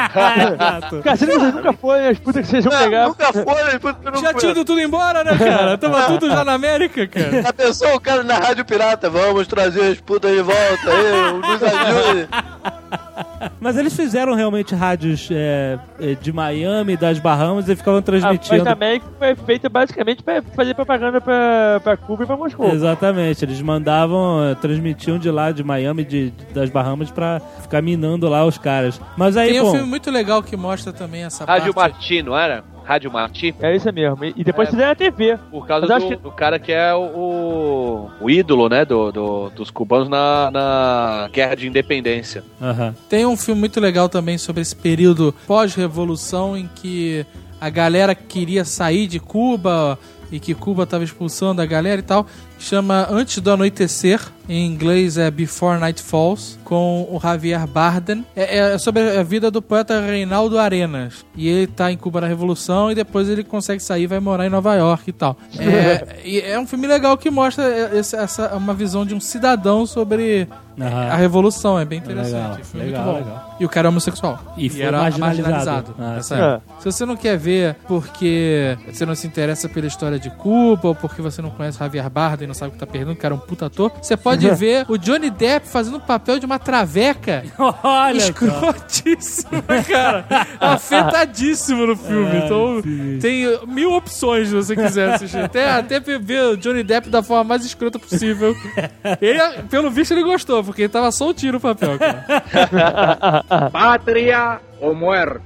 Exato. Cassino vocês nunca foram, as putas que vocês vão Não, pegar. nunca foram, puta, não Já foi. tinha ido tudo embora, né, cara? Tava tudo já na América, cara. A pessoa, o cara na Rádio Pirata, vamos trazer as putas de volta aí, nos ajude. Mas eles fizeram realmente rádios é, de Miami, das Bahamas, e ficavam A transmitindo. Voz da América foi feita basicamente pra fazer propaganda pra, pra Cuba e pra Moscou. Exatamente, eles mandavam, transmitiam de lá, de Miami, de, das Bahamas, pra ficar minando lá os caras. Mas aí, Tem bom, um filme muito legal que mostra também essa Rádio parte. Marti, não era? Rádio Marti? É isso mesmo. E depois É. fizeram a T V. Por causa Mas acho do, que- do cara que é o, o ídolo, né, do, do- dos cubanos na, na Guerra de Independência. aham. Tem um filme muito legal também sobre esse período pós-revolução em que a galera queria sair de Cuba e que Cuba estava expulsando a galera e tal, que chama Antes do Anoitecer, em inglês é Before Night Falls, com o Javier Bardem. É, é sobre a vida do poeta Reinaldo Arenas. E ele tá em Cuba na Revolução e depois ele consegue sair e vai morar em Nova York e tal. É, e é um filme legal que mostra esse- essa, uma visão de um cidadão sobre Aham. a Revolução. É bem interessante. Legal, Foi legal, muito bom. legal. E o cara é homossexual. E foi era marginalizado. Ah, nessa sim. época. Se você não quer ver porque você não se interessa pela história de Cuba ou porque você não conhece Javier Bardem e não sabe o que tá perdendo, que era um puta ator, você pode ver o Johnny Depp fazendo o papel de uma traveca Olha, escrotíssima, cara. Afetadíssimo no filme. Ai, Então sim. tem mil opções se você quiser assistir. Até, até ver o Johnny Depp da forma mais escrota possível. Ele, pelo visto, ele gostou, porque ele tava soltinho no papel, cara. Patria o muerte.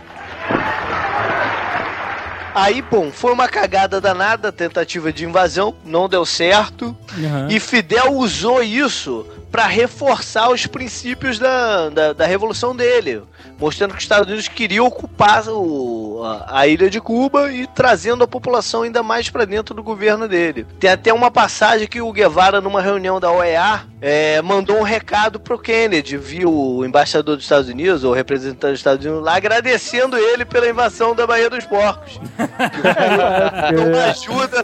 Aí, bom, foi uma cagada danada a tentativa de invasão, não deu certo. Aham. E Fidel usou isso para reforçar os princípios da, da, da revolução dele, mostrando que os Estados Unidos queriam ocupar o, a, a ilha de Cuba e trazendo a população ainda mais para dentro do governo dele. Tem até uma passagem que o Guevara, numa reunião da O E A, é, mandou um recado pro Kennedy, viu o embaixador dos Estados Unidos, ou o representante dos Estados Unidos lá, agradecendo ele pela invasão da Baía dos Porcos. Então ajuda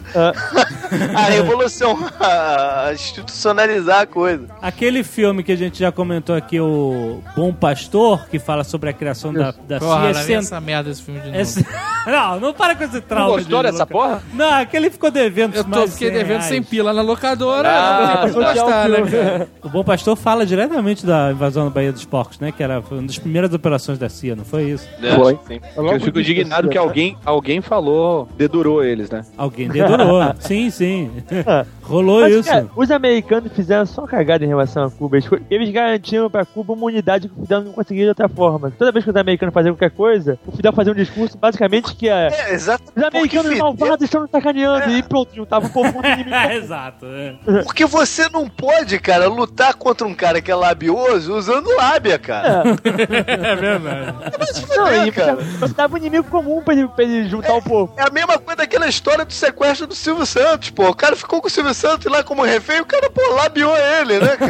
a revolução a institucionalizar a coisa. Aquele filme que a gente já comentou aqui, o Bom Pastor, que fala sobre a criação da, da Porra, C I A. lá vem essa merda desse filme de novo. Esse- Não, não para com esse trauma. gostou de dessa Luca. porra? Não, aquele ficou devendo Eu tô, mais fiquei cem devendo reais. sem pila na locadora. Ah, eu vou gostar, né, cara? O Bom Pastor fala diretamente da invasão da Baía dos Porcos, né? Que era foi uma das primeiras operações da C I A, não foi isso? Foi. Sim. É logo Eu fico disso, indignado assim, que né? alguém, alguém falou, dedurou eles, né? Alguém dedurou. Sim, sim. Rolou Mas, isso. cara, os americanos fizeram só cagada em relação a Cuba. Eles, eles garantiram pra Cuba uma unidade que o Fidel não conseguia de outra forma. Toda vez que os americanos faziam qualquer coisa, o Fidel fazia um discurso basicamente que é... É, exato. Os americanos Porque, malvados estão nos sacaneando. E pronto, juntava o povo contra o inimigo. É, exato. É. Porque você não pode, cara, lutar contra um cara que é labioso usando lábia, cara. É verdade. Não, É, e cara. você, você dava um inimigo comum pra ele, pra ele juntar o povo. É a mesma coisa daquela história do sequestro do Silvio Santos, pô. O cara ficou com o Silvio Santos lá como refém, o cara, pô, labiou ele, né,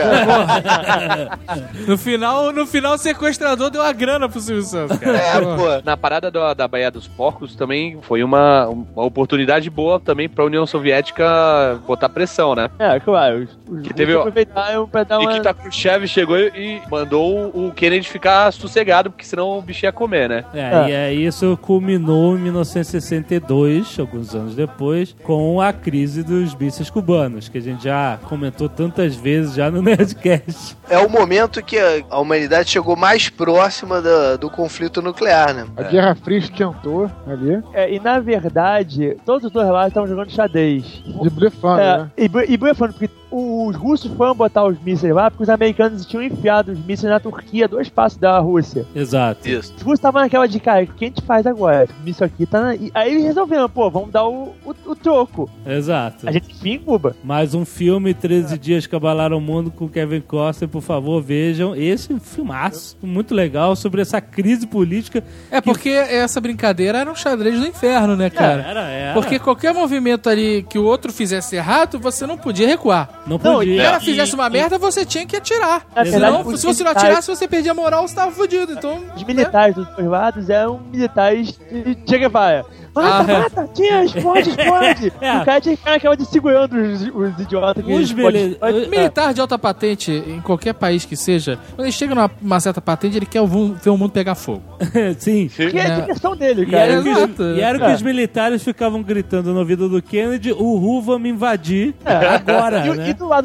cara? No final, no final, o sequestrador deu a grana pro Silvio Santos, cara. É, pô. Na parada do- da Baía dos Porcos também foi uma, uma oportunidade boa também pra União Soviética botar pressão, né? É, claro. Os, os Que teve- russos aproveitaram pra dar uma... Nikita Khrushchev chegou e mandou o Kennedy ficar sossegado, porque senão o bicho ia comer, né? É, É. e aí isso culminou em mil novecentos e sessenta e dois, alguns anos depois, com a crise dos mísseis cubanos, que a gente já comentou tantas vezes já no Nerdcast. É o momento que a, a humanidade chegou mais próxima da- do conflito nuclear, né? A Guerra Fria esquentou ali, É, e na verdade, todos os dois lados estavam jogando xadrez. de blefando, É, né? e, ble- e blefando, porque os russos foram botar os mísseis lá porque os americanos tinham enfiado os mísseis na Turquia, a dois passos da Rússia. Exato. Isso. Os russos estavam naquela de, cara, o que a gente faz agora? O míssil aqui tá na... e aí eles resolveram, pô, vamos dar o, o, o troco. Exato. A gente enfia em Cuba. Mais um filme, treze dias que abalaram o mundo, com Kevin Costner, por favor, vejam. Esse é um filmaço, muito legal, sobre essa crise política. É porque essa brincadeira era um xadrez do inferno, né, cara? Era, era. Porque qualquer movimento ali que o outro fizesse errado, você não podia recuar. Não Não, podia. Se o cara E- fizesse uma merda, você tinha que atirar. Na Senão, verdade, se você não os atirasse, você perdia a moral, você tava fudido. Então, Os militares dos dois lados eram militares de Che Guevara. Mata, Ah, é. mata, tira, explode, explode. É. O cara tinha que ficar naquela de segurando os, os idiotas que Os explode, mili- explode. É. militar de alta patente, em qualquer país que seja, quando ele chega numa uma certa patente, ele quer o vu- ver o mundo pegar fogo. Sim. Que é a É. diversão dele, E cara. era, o que Exato. os, e era o que os militares ficavam gritando no ouvido do Kennedy: Uhul, vamos invadir agora, E, né? e do lado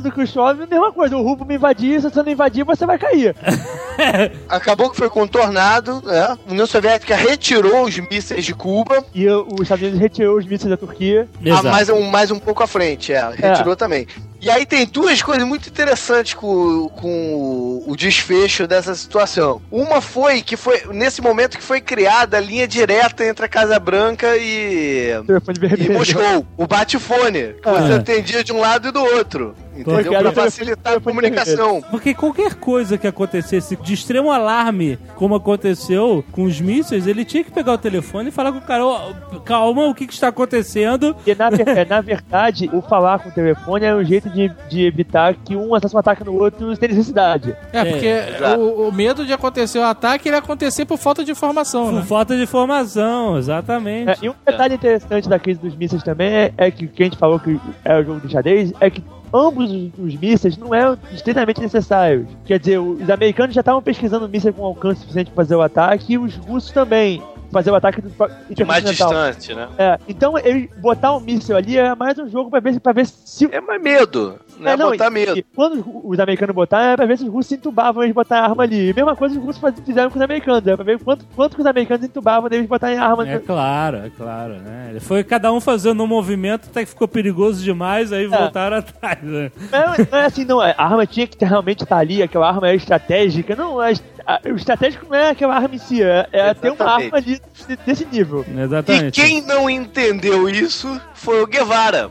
do Khrushchev, a mesma coisa. O Rubo me invadir, se você não invadir, você vai cair. Acabou que foi contornado, né? A União Soviética retirou os mísseis de Cuba. E os Estados Unidos retirou os mísseis da Turquia. Ah, mais, um, mais um pouco à frente, é. Retirou é. também. E aí tem duas coisas muito interessantes com, com o desfecho dessa situação. Uma foi que foi nesse momento que foi criada a linha direta entre a Casa Branca e, e Moscou. O bate-fone, que ah. você atendia de um lado e do outro. Entendeu? Pra facilitar a comunicação. Porque qualquer coisa que acontecesse de extremo alarme, como aconteceu com os mísseis, ele tinha que pegar o telefone e falar com o cara, oh, calma, o que, que está acontecendo? E na, na verdade, o falar com o telefone é um jeito de, de evitar que um faça um ataque no outro sem necessidade. É, porque é, o, o medo de acontecer o ataque ele acontecer por falta de informação, Por né? falta de informação, exatamente. É, e um detalhe interessante da crise dos mísseis também é, é que, que a gente falou que é o jogo de xadrez, é que ambos os mísseis não eram estritamente necessários. Quer dizer, os americanos já estavam pesquisando mísseis com alcance suficiente para fazer o ataque e os russos também. Fazer o ataque do de mais distante, né? É, então, ele botar um míssil ali é mais um jogo pra ver, pra ver se... É mais medo, né? É, não, botar e, medo. E quando os americanos botaram, é pra ver se os russos se entubavam eles botar a arma ali. A mesma coisa que os russos fizeram com os americanos, é pra ver quanto, quanto que os americanos entubavam eles botarem a arma. É claro, é claro, né? Foi cada um fazendo um movimento até que ficou perigoso demais, aí é. voltaram atrás, né? Não, não é assim, não. A arma tinha que realmente estar ali, aquela arma é estratégica. Não, a, a, o estratégico não é aquela arma em si, é, é ter uma arma ali desse nível. Exatamente. E quem não entendeu isso foi o Guevara.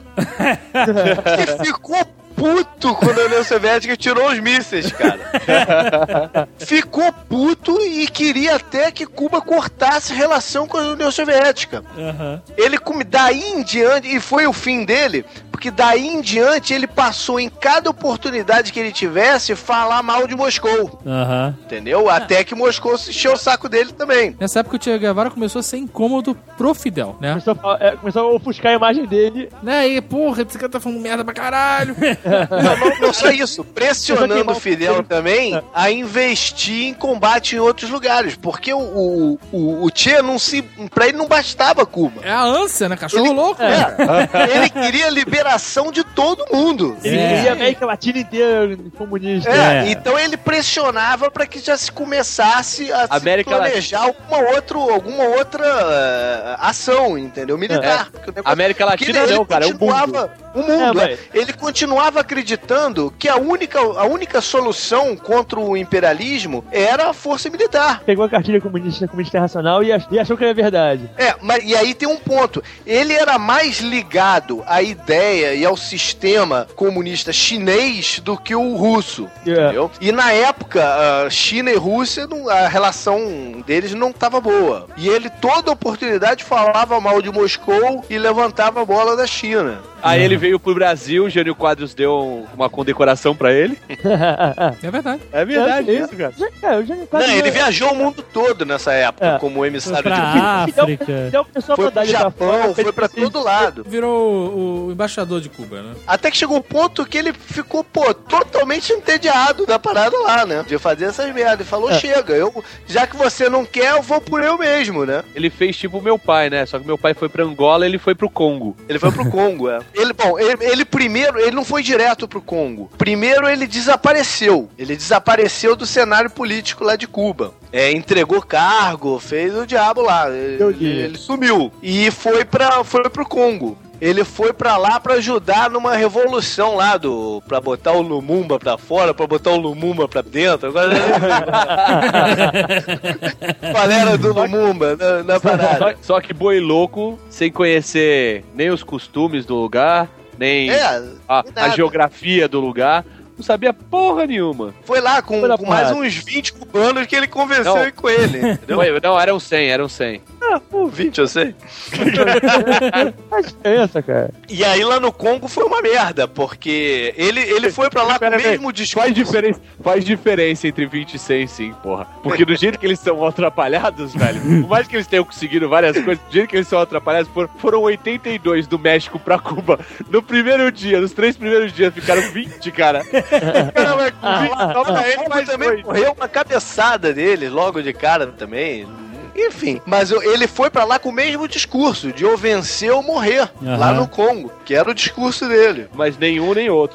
Que ficou puto quando a União Soviética tirou os mísseis, cara. Ficou puto e queria até que Cuba cortasse relação com a União Soviética. Uhum. Ele, daí em diante, e foi o fim dele, porque daí em diante ele passou em cada oportunidade que ele tivesse falar mal de Moscou. Uhum. Entendeu? Até que Moscou se encheu o saco dele também. Nessa época o Che Guevara começou a ser incômodo pro Fidel, né? Começou a, é, começou a ofuscar a imagem dele. Né? E, porra, esse cara tá falando merda pra caralho. Não, não, não só isso, pressionando o Fidel também a investir em combate em outros lugares, porque o, o, o, o Che não se, pra ele não bastava Cuba. É a ânsia, né? Cachorro ele, louco. É, ele queria liberação de todo mundo. Ele é. queria a América Latina inteira comunista. É, é. Então ele pressionava pra que já se começasse a América se planejar Latina. alguma, outro, alguma outra uh, ação, entendeu? Militar. É. Negócio, América Latina não, cara, é o mundo. O mundo, é, ele continuava acreditando que a única, a única solução contra o imperialismo era a força militar. Pegou a cartilha comunista, comunista internacional e achou que era verdade. É, mas e aí tem um ponto. Ele era mais ligado à ideia e ao sistema comunista chinês do que o russo, yeah. entendeu? E na época, a China e Rússia, a relação deles não estava boa. E ele, toda oportunidade, falava mal de Moscou e levantava a bola da China. Aí ele veio pro Brasil, o Jânio Quadros deu uma condecoração pra ele. É verdade. É verdade é, isso, cara. É, o Jânio Quadros não, ele viajou o mundo todo nessa época, é. como emissário foi pra de África. Então, foi pro Japão, foi pra todo lado. Virou o, o embaixador de Cuba, né? Até que chegou um ponto que ele ficou, pô, totalmente entediado da parada lá, né? De fazer essas merdas. Ele falou, é. chega, eu, já que você não quer, eu vou por eu mesmo, né? Ele fez tipo meu pai, né? Só que meu pai foi pra Angola e ele foi pro Congo. Ele foi pro Congo, é. Ele, bom, ele, ele primeiro, ele não foi direto pro Congo. Primeiro ele desapareceu. Ele desapareceu do cenário político lá de Cuba. É, entregou cargo, fez o diabo lá. Ele, ele sumiu. E foi, pra, foi pro Congo. Ele foi pra lá pra ajudar numa revolução lá do... Pra botar o Lumumba pra fora, pra botar o Lumumba pra dentro. Agora... Galera do Lumumba na, na parada. Só, só que boi louco, sem conhecer nem os costumes do lugar, nem é, a, a geografia do lugar. Não sabia porra nenhuma. Foi lá com, com mais uns vinte cubanos que ele convenceu não. com ele. Entendeu? Foi, não, eram cem, eram cem. Ah, pô, vinte eu sei. Faz diferença, cara. E aí lá no Congo foi uma merda, porque ele, ele foi pra lá com o mesmo discurso. Faz diferença, faz diferença entre vinte e cem, sim, porra. Porque do jeito que eles são atrapalhados, velho, por mais que eles tenham conseguido várias coisas, do jeito que eles são atrapalhados, foram, foram oitenta e dois do México pra Cuba. No primeiro dia, nos três primeiros dias, ficaram vinte, cara. Caramba, ah, ele mas também dois. Morreu uma cabeçada dele logo de cara também. Enfim, mas ele foi pra lá com o mesmo discurso, de ou vencer ou morrer, uhum. lá no Congo, que era o discurso dele. Mas nenhum nem outro, né?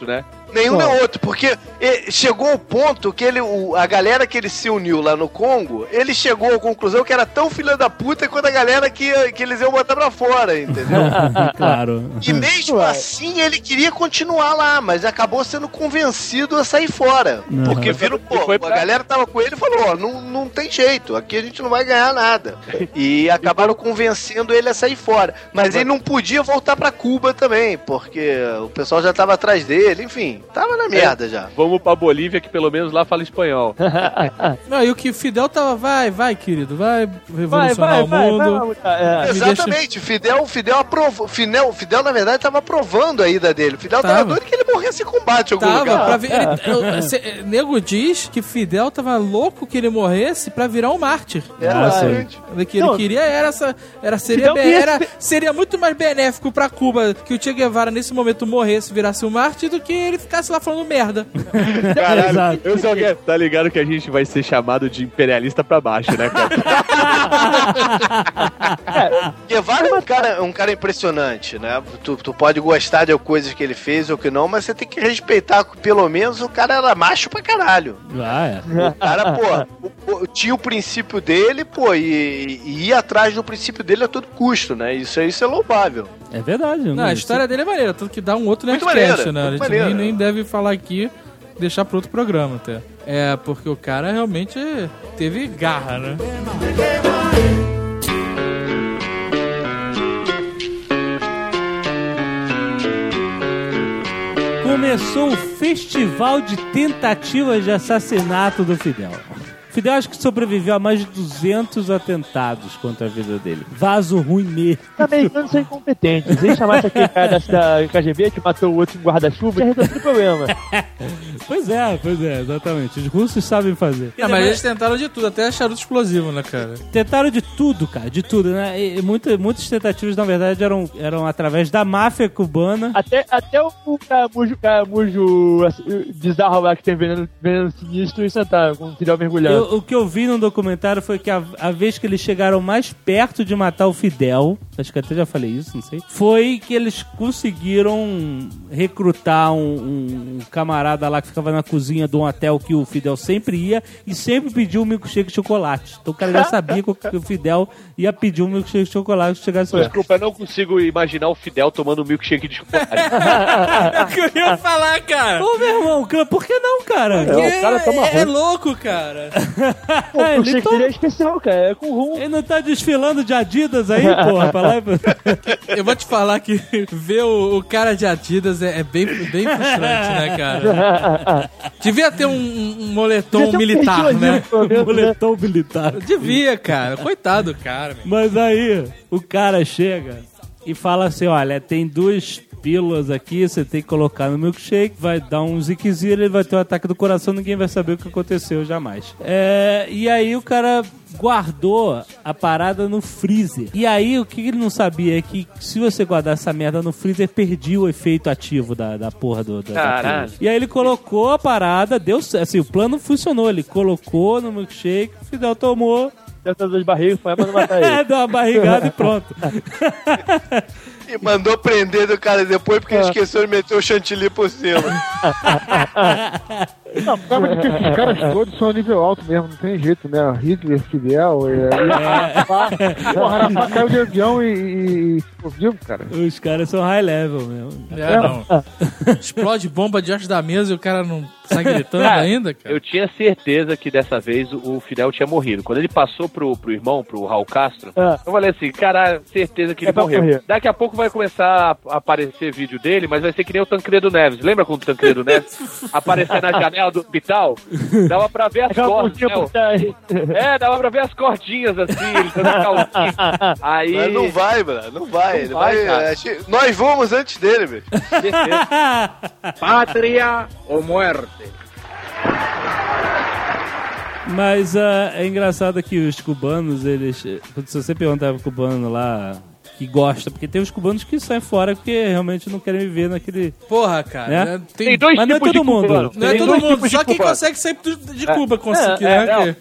Nenhum nem outro, porque chegou o ponto que ele, o, a galera que ele se uniu lá no Congo, ele chegou à conclusão que era tão filha da puta quanto a galera que, que eles iam botar pra fora, entendeu? Claro. E mesmo assim ele queria continuar lá, mas acabou sendo convencido a sair fora. Uhum. Porque viram, pô, foi a pra... galera tava com ele e falou, ó, não, não tem jeito, aqui a gente não vai ganhar nada. E acabaram convencendo ele a sair fora. Mas ele não podia voltar pra Cuba também, porque o pessoal já tava atrás dele, enfim, tava na merda é, já. Vamos pra Bolívia, que pelo menos lá fala espanhol. Não, e o que Fidel tava, vai, vai, querido, vai revolucionar vai, vai, o mundo. Vai, vai, vai, é. Exatamente, deixa... Fidel, Fidel aprovou, Fidel, Fidel na verdade tava aprovando a ida dele. Fidel tava, tava doido que ele morresse em combate em algum tava, lugar. Pra ver, ele, eu, se, nego diz que Fidel tava louco que ele morresse pra virar um mártir. É, ah, o que ele não, queria era essa, era, seria, be, era, seria muito mais benéfico pra Cuba que o Che Guevara nesse momento morresse, virasse um mártir, do que ele ficasse lá falando merda. Caralho, eu só quero... Tá ligado que a gente vai ser chamado de imperialista pra baixo, né, cara? É, Guevara é um cara, um cara impressionante, né? Tu, tu pode gostar de coisas que ele fez ou que não, mas você tem que respeitar, pelo menos o cara era macho pra caralho. Ah, é. O cara, pô, o, o, tinha o princípio dele, pô, e, e ia atrás do princípio dele a todo custo, né? Isso, isso é louvável. É verdade. Não, a história isso... dele é maneira, tanto que dá um outro Nerdcast, né? A gente nem, nem deve falar aqui, deixar pro outro programa até. É, porque o cara realmente teve garra, né? Começou o festival de tentativas de assassinato do Fidel. Fidel acho que sobreviveu a mais de duzentos atentados contra a vida dele. Vaso ruim mesmo. Os americanos são incompetentes. Eles chamassem aquele cara da, da K G B que matou o outro com guarda-chuva e resolveu o problema. Pois é, pois é, exatamente. Os russos sabem fazer. Não, mas eles tentaram de tudo, até charuto explosivo, né, cara? Tentaram de tudo, cara, de tudo, né? E muita, muitas tentativas, na verdade, eram, eram através da máfia cubana. Até, até o caramujo, caramujo bizarro lá que tem veneno, veneno sinistro e sentar com o Fidel mergulhando. Eu, o que eu vi no documentário foi que a, a vez que eles chegaram mais perto de matar o Fidel, acho que até já falei isso, não sei, foi que eles conseguiram recrutar um, um, um camarada lá que ficava na cozinha de um hotel que o Fidel sempre ia e sempre pediu um milkshake de chocolate. Então o cara já sabia que o Fidel ia pedir um milkshake de chocolate se chegasse lá. Desculpa, eu não consigo imaginar o Fidel tomando um milkshake de chocolate. É o que eu ia falar, cara. Ô, meu irmão, por que não, cara? Porque é, o cara toma é, é louco, cara. Pô, o shake toma... dele é especial, cara. É com rum. Ele não tá desfilando de Adidas aí, porra, pra lá. Eu vou te falar que ver o, o cara de Adidas é, é bem, bem frustrante, né, cara? Devia ter um, um moletom um militar, né? Um moletom militar. Devia, cara. Coitado do cara. Meu. Mas aí, o cara chega e fala assim, olha, tem duas pílulas aqui, você tem que colocar no milkshake, vai dar um ziquezinho, ele vai ter um ataque do coração, ninguém vai saber o que aconteceu jamais. É, e aí o cara guardou a parada no freezer. E aí o que ele não sabia é que se você guardar essa merda no freezer, perdia o efeito ativo da, da porra do... Da, Caralho. Da e aí ele colocou a parada, deu assim, o plano funcionou, ele colocou no milkshake, o Fidel tomou. Deu todas as barrigas, foi pra não matar ele. É, deu uma barrigada e pronto. E mandou prender do cara depois porque ele esqueceu de meter o chantilly por cima. Não, prova de que esses caras todos são nível alto mesmo, não tem jeito, né? Hitler, Fidel, e, e, porra, Rafa caiu de avião e, e ficou vivo, cara. Os caras são high level mesmo. É, não. Explode bomba diante da mesa e o cara não sai gritando cara, ainda, cara. Eu tinha certeza que dessa vez o Fidel tinha morrido. Quando ele passou pro, pro irmão, pro Raul Castro, é. eu falei assim, cara, certeza que ele é morreu. Morrer. Daqui a pouco vai começar a aparecer vídeo dele, mas vai ser que nem o Tancredo Neves. Lembra quando o Tancredo Neves aparecer na janela do hospital? Dava pra ver as cordinhas. É, dava pra ver as cordinhas assim, ele dando calcinha. Aí... Mas não vai, mano, não vai. Não ele vai, vai é, nós vamos antes dele, velho. Pátria ou muerte? Mas uh, é engraçado que os cubanos, eles... Se você perguntar pro cubano lá... que gosta, porque tem os cubanos que saem fora porque realmente não querem viver naquele... Porra, cara. Né? Tem, tem dois mas tipos não é todo de mundo. cubano. Não é tem todo mundo, só quem cubano. consegue sair de Cuba. É, conseguir, é, né? é,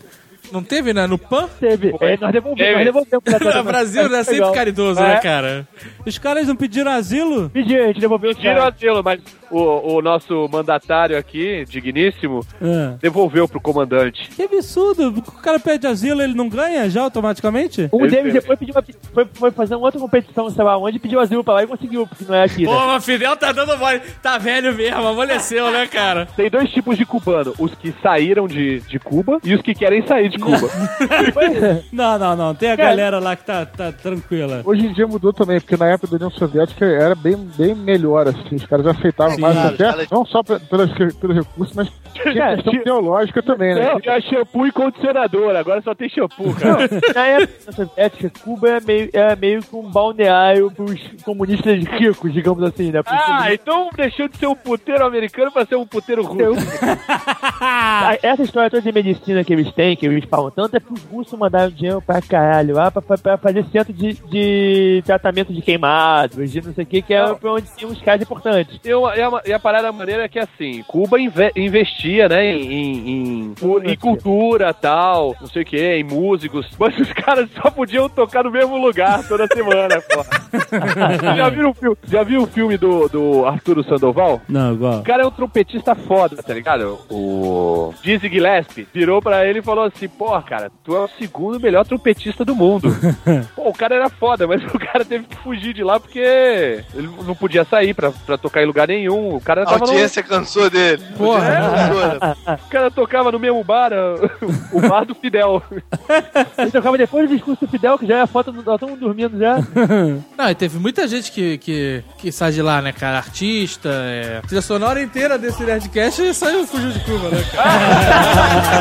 Não teve, né? No Pan? Teve. É, nós devolvemos. Nós devolvemos O Brasil é sempre caridoso, é. né, cara? Os caras não pediram asilo? Pediram, a gente devolveu. Pediram asilo, mas o, o nosso mandatário aqui, digníssimo, É. devolveu pro comandante. Que absurdo. O cara pede asilo, ele não ganha já automaticamente? Um Ele deles fez. depois pediu uma, foi, foi fazer uma outra competição, sei lá onde, pediu asilo pra lá e conseguiu, porque não é aqui, né? Pô, o Fidel tá dando mole. Tá velho mesmo, amoleceu, né, cara? Tem dois tipos de cubano, os que saíram de, de Cuba e os que querem sair de Cuba. Não, não, não. Tem a galera lá que tá, tá tranquila. Hoje em dia mudou também, porque na época da União Soviética era bem, bem melhor, assim, os caras aceitavam Sim, mais, claro, até, caras- não só pe- pelas, pelo recurso, mas tinha questão teológica também, né? Tinha shampoo e condicionador, agora só tem shampoo, cara. Na época da União Soviética, Cuba é meio, é meio que um balneário pros comunistas ricos, digamos assim, né? Pros Ah, então deixou de ser um puteiro americano pra ser um puteiro russo. Ah, essa história toda de medicina que eles têm, que eles falam tanto, é pros russos mandaram dinheiro pra caralho lá pra, pra, pra fazer centro de, de tratamento de queimados, de não sei o que, que é pra onde tem uns caras importantes. E, uma- e a, e a parada maneira é que, assim, Cuba inve- investia, né, em, em, em, em cultura, tal, não sei o que, em músicos, mas os caras só podiam tocar no mesmo lugar toda semana, porra. já viram o filme, já viu o filme do, do Arturo Sandoval? Não, igual. O cara é um trompetista foda, tá ligado? O Dizzy Gillespie virou pra ele e falou assim, pô, cara, tu é o segundo melhor trompetista do mundo. Pô, o cara era foda, mas o cara teve que fugir de lá porque ele não podia sair pra, pra tocar em lugar nenhum. O cara A tava no... audiência cansou dele. Porra. A audiência cansou, né? O cara tocava no mesmo bar, o bar do Fidel. Ele tocava depois do discurso do Fidel, que já é a foto, nós estamos dormindo já. Não, e teve muita gente que, que, que sai de lá, né, cara? Artista, é... A trilha sonora inteira desse Nerdcast e saiu, fugiu de Cuba, né, cara?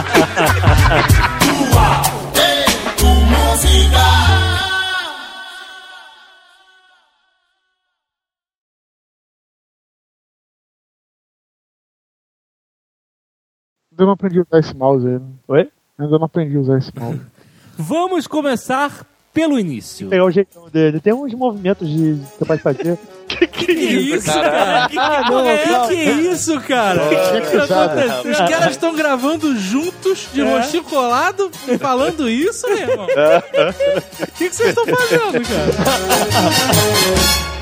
Ainda não aprendi a usar esse mouse aí. Né? Oi? Ainda não aprendi a usar esse mouse. Vamos começar pelo início. Pegar o jeitão dele. Tem uns movimentos de que você pode fazer. Que isso, cara? Que, Ah, que, não, é, não. que isso, cara? Que O que cruzada. aconteceu? Os caras estão gravando juntos, de rostinho colado, falando isso, meu irmão? O que que vocês estão fazendo, cara?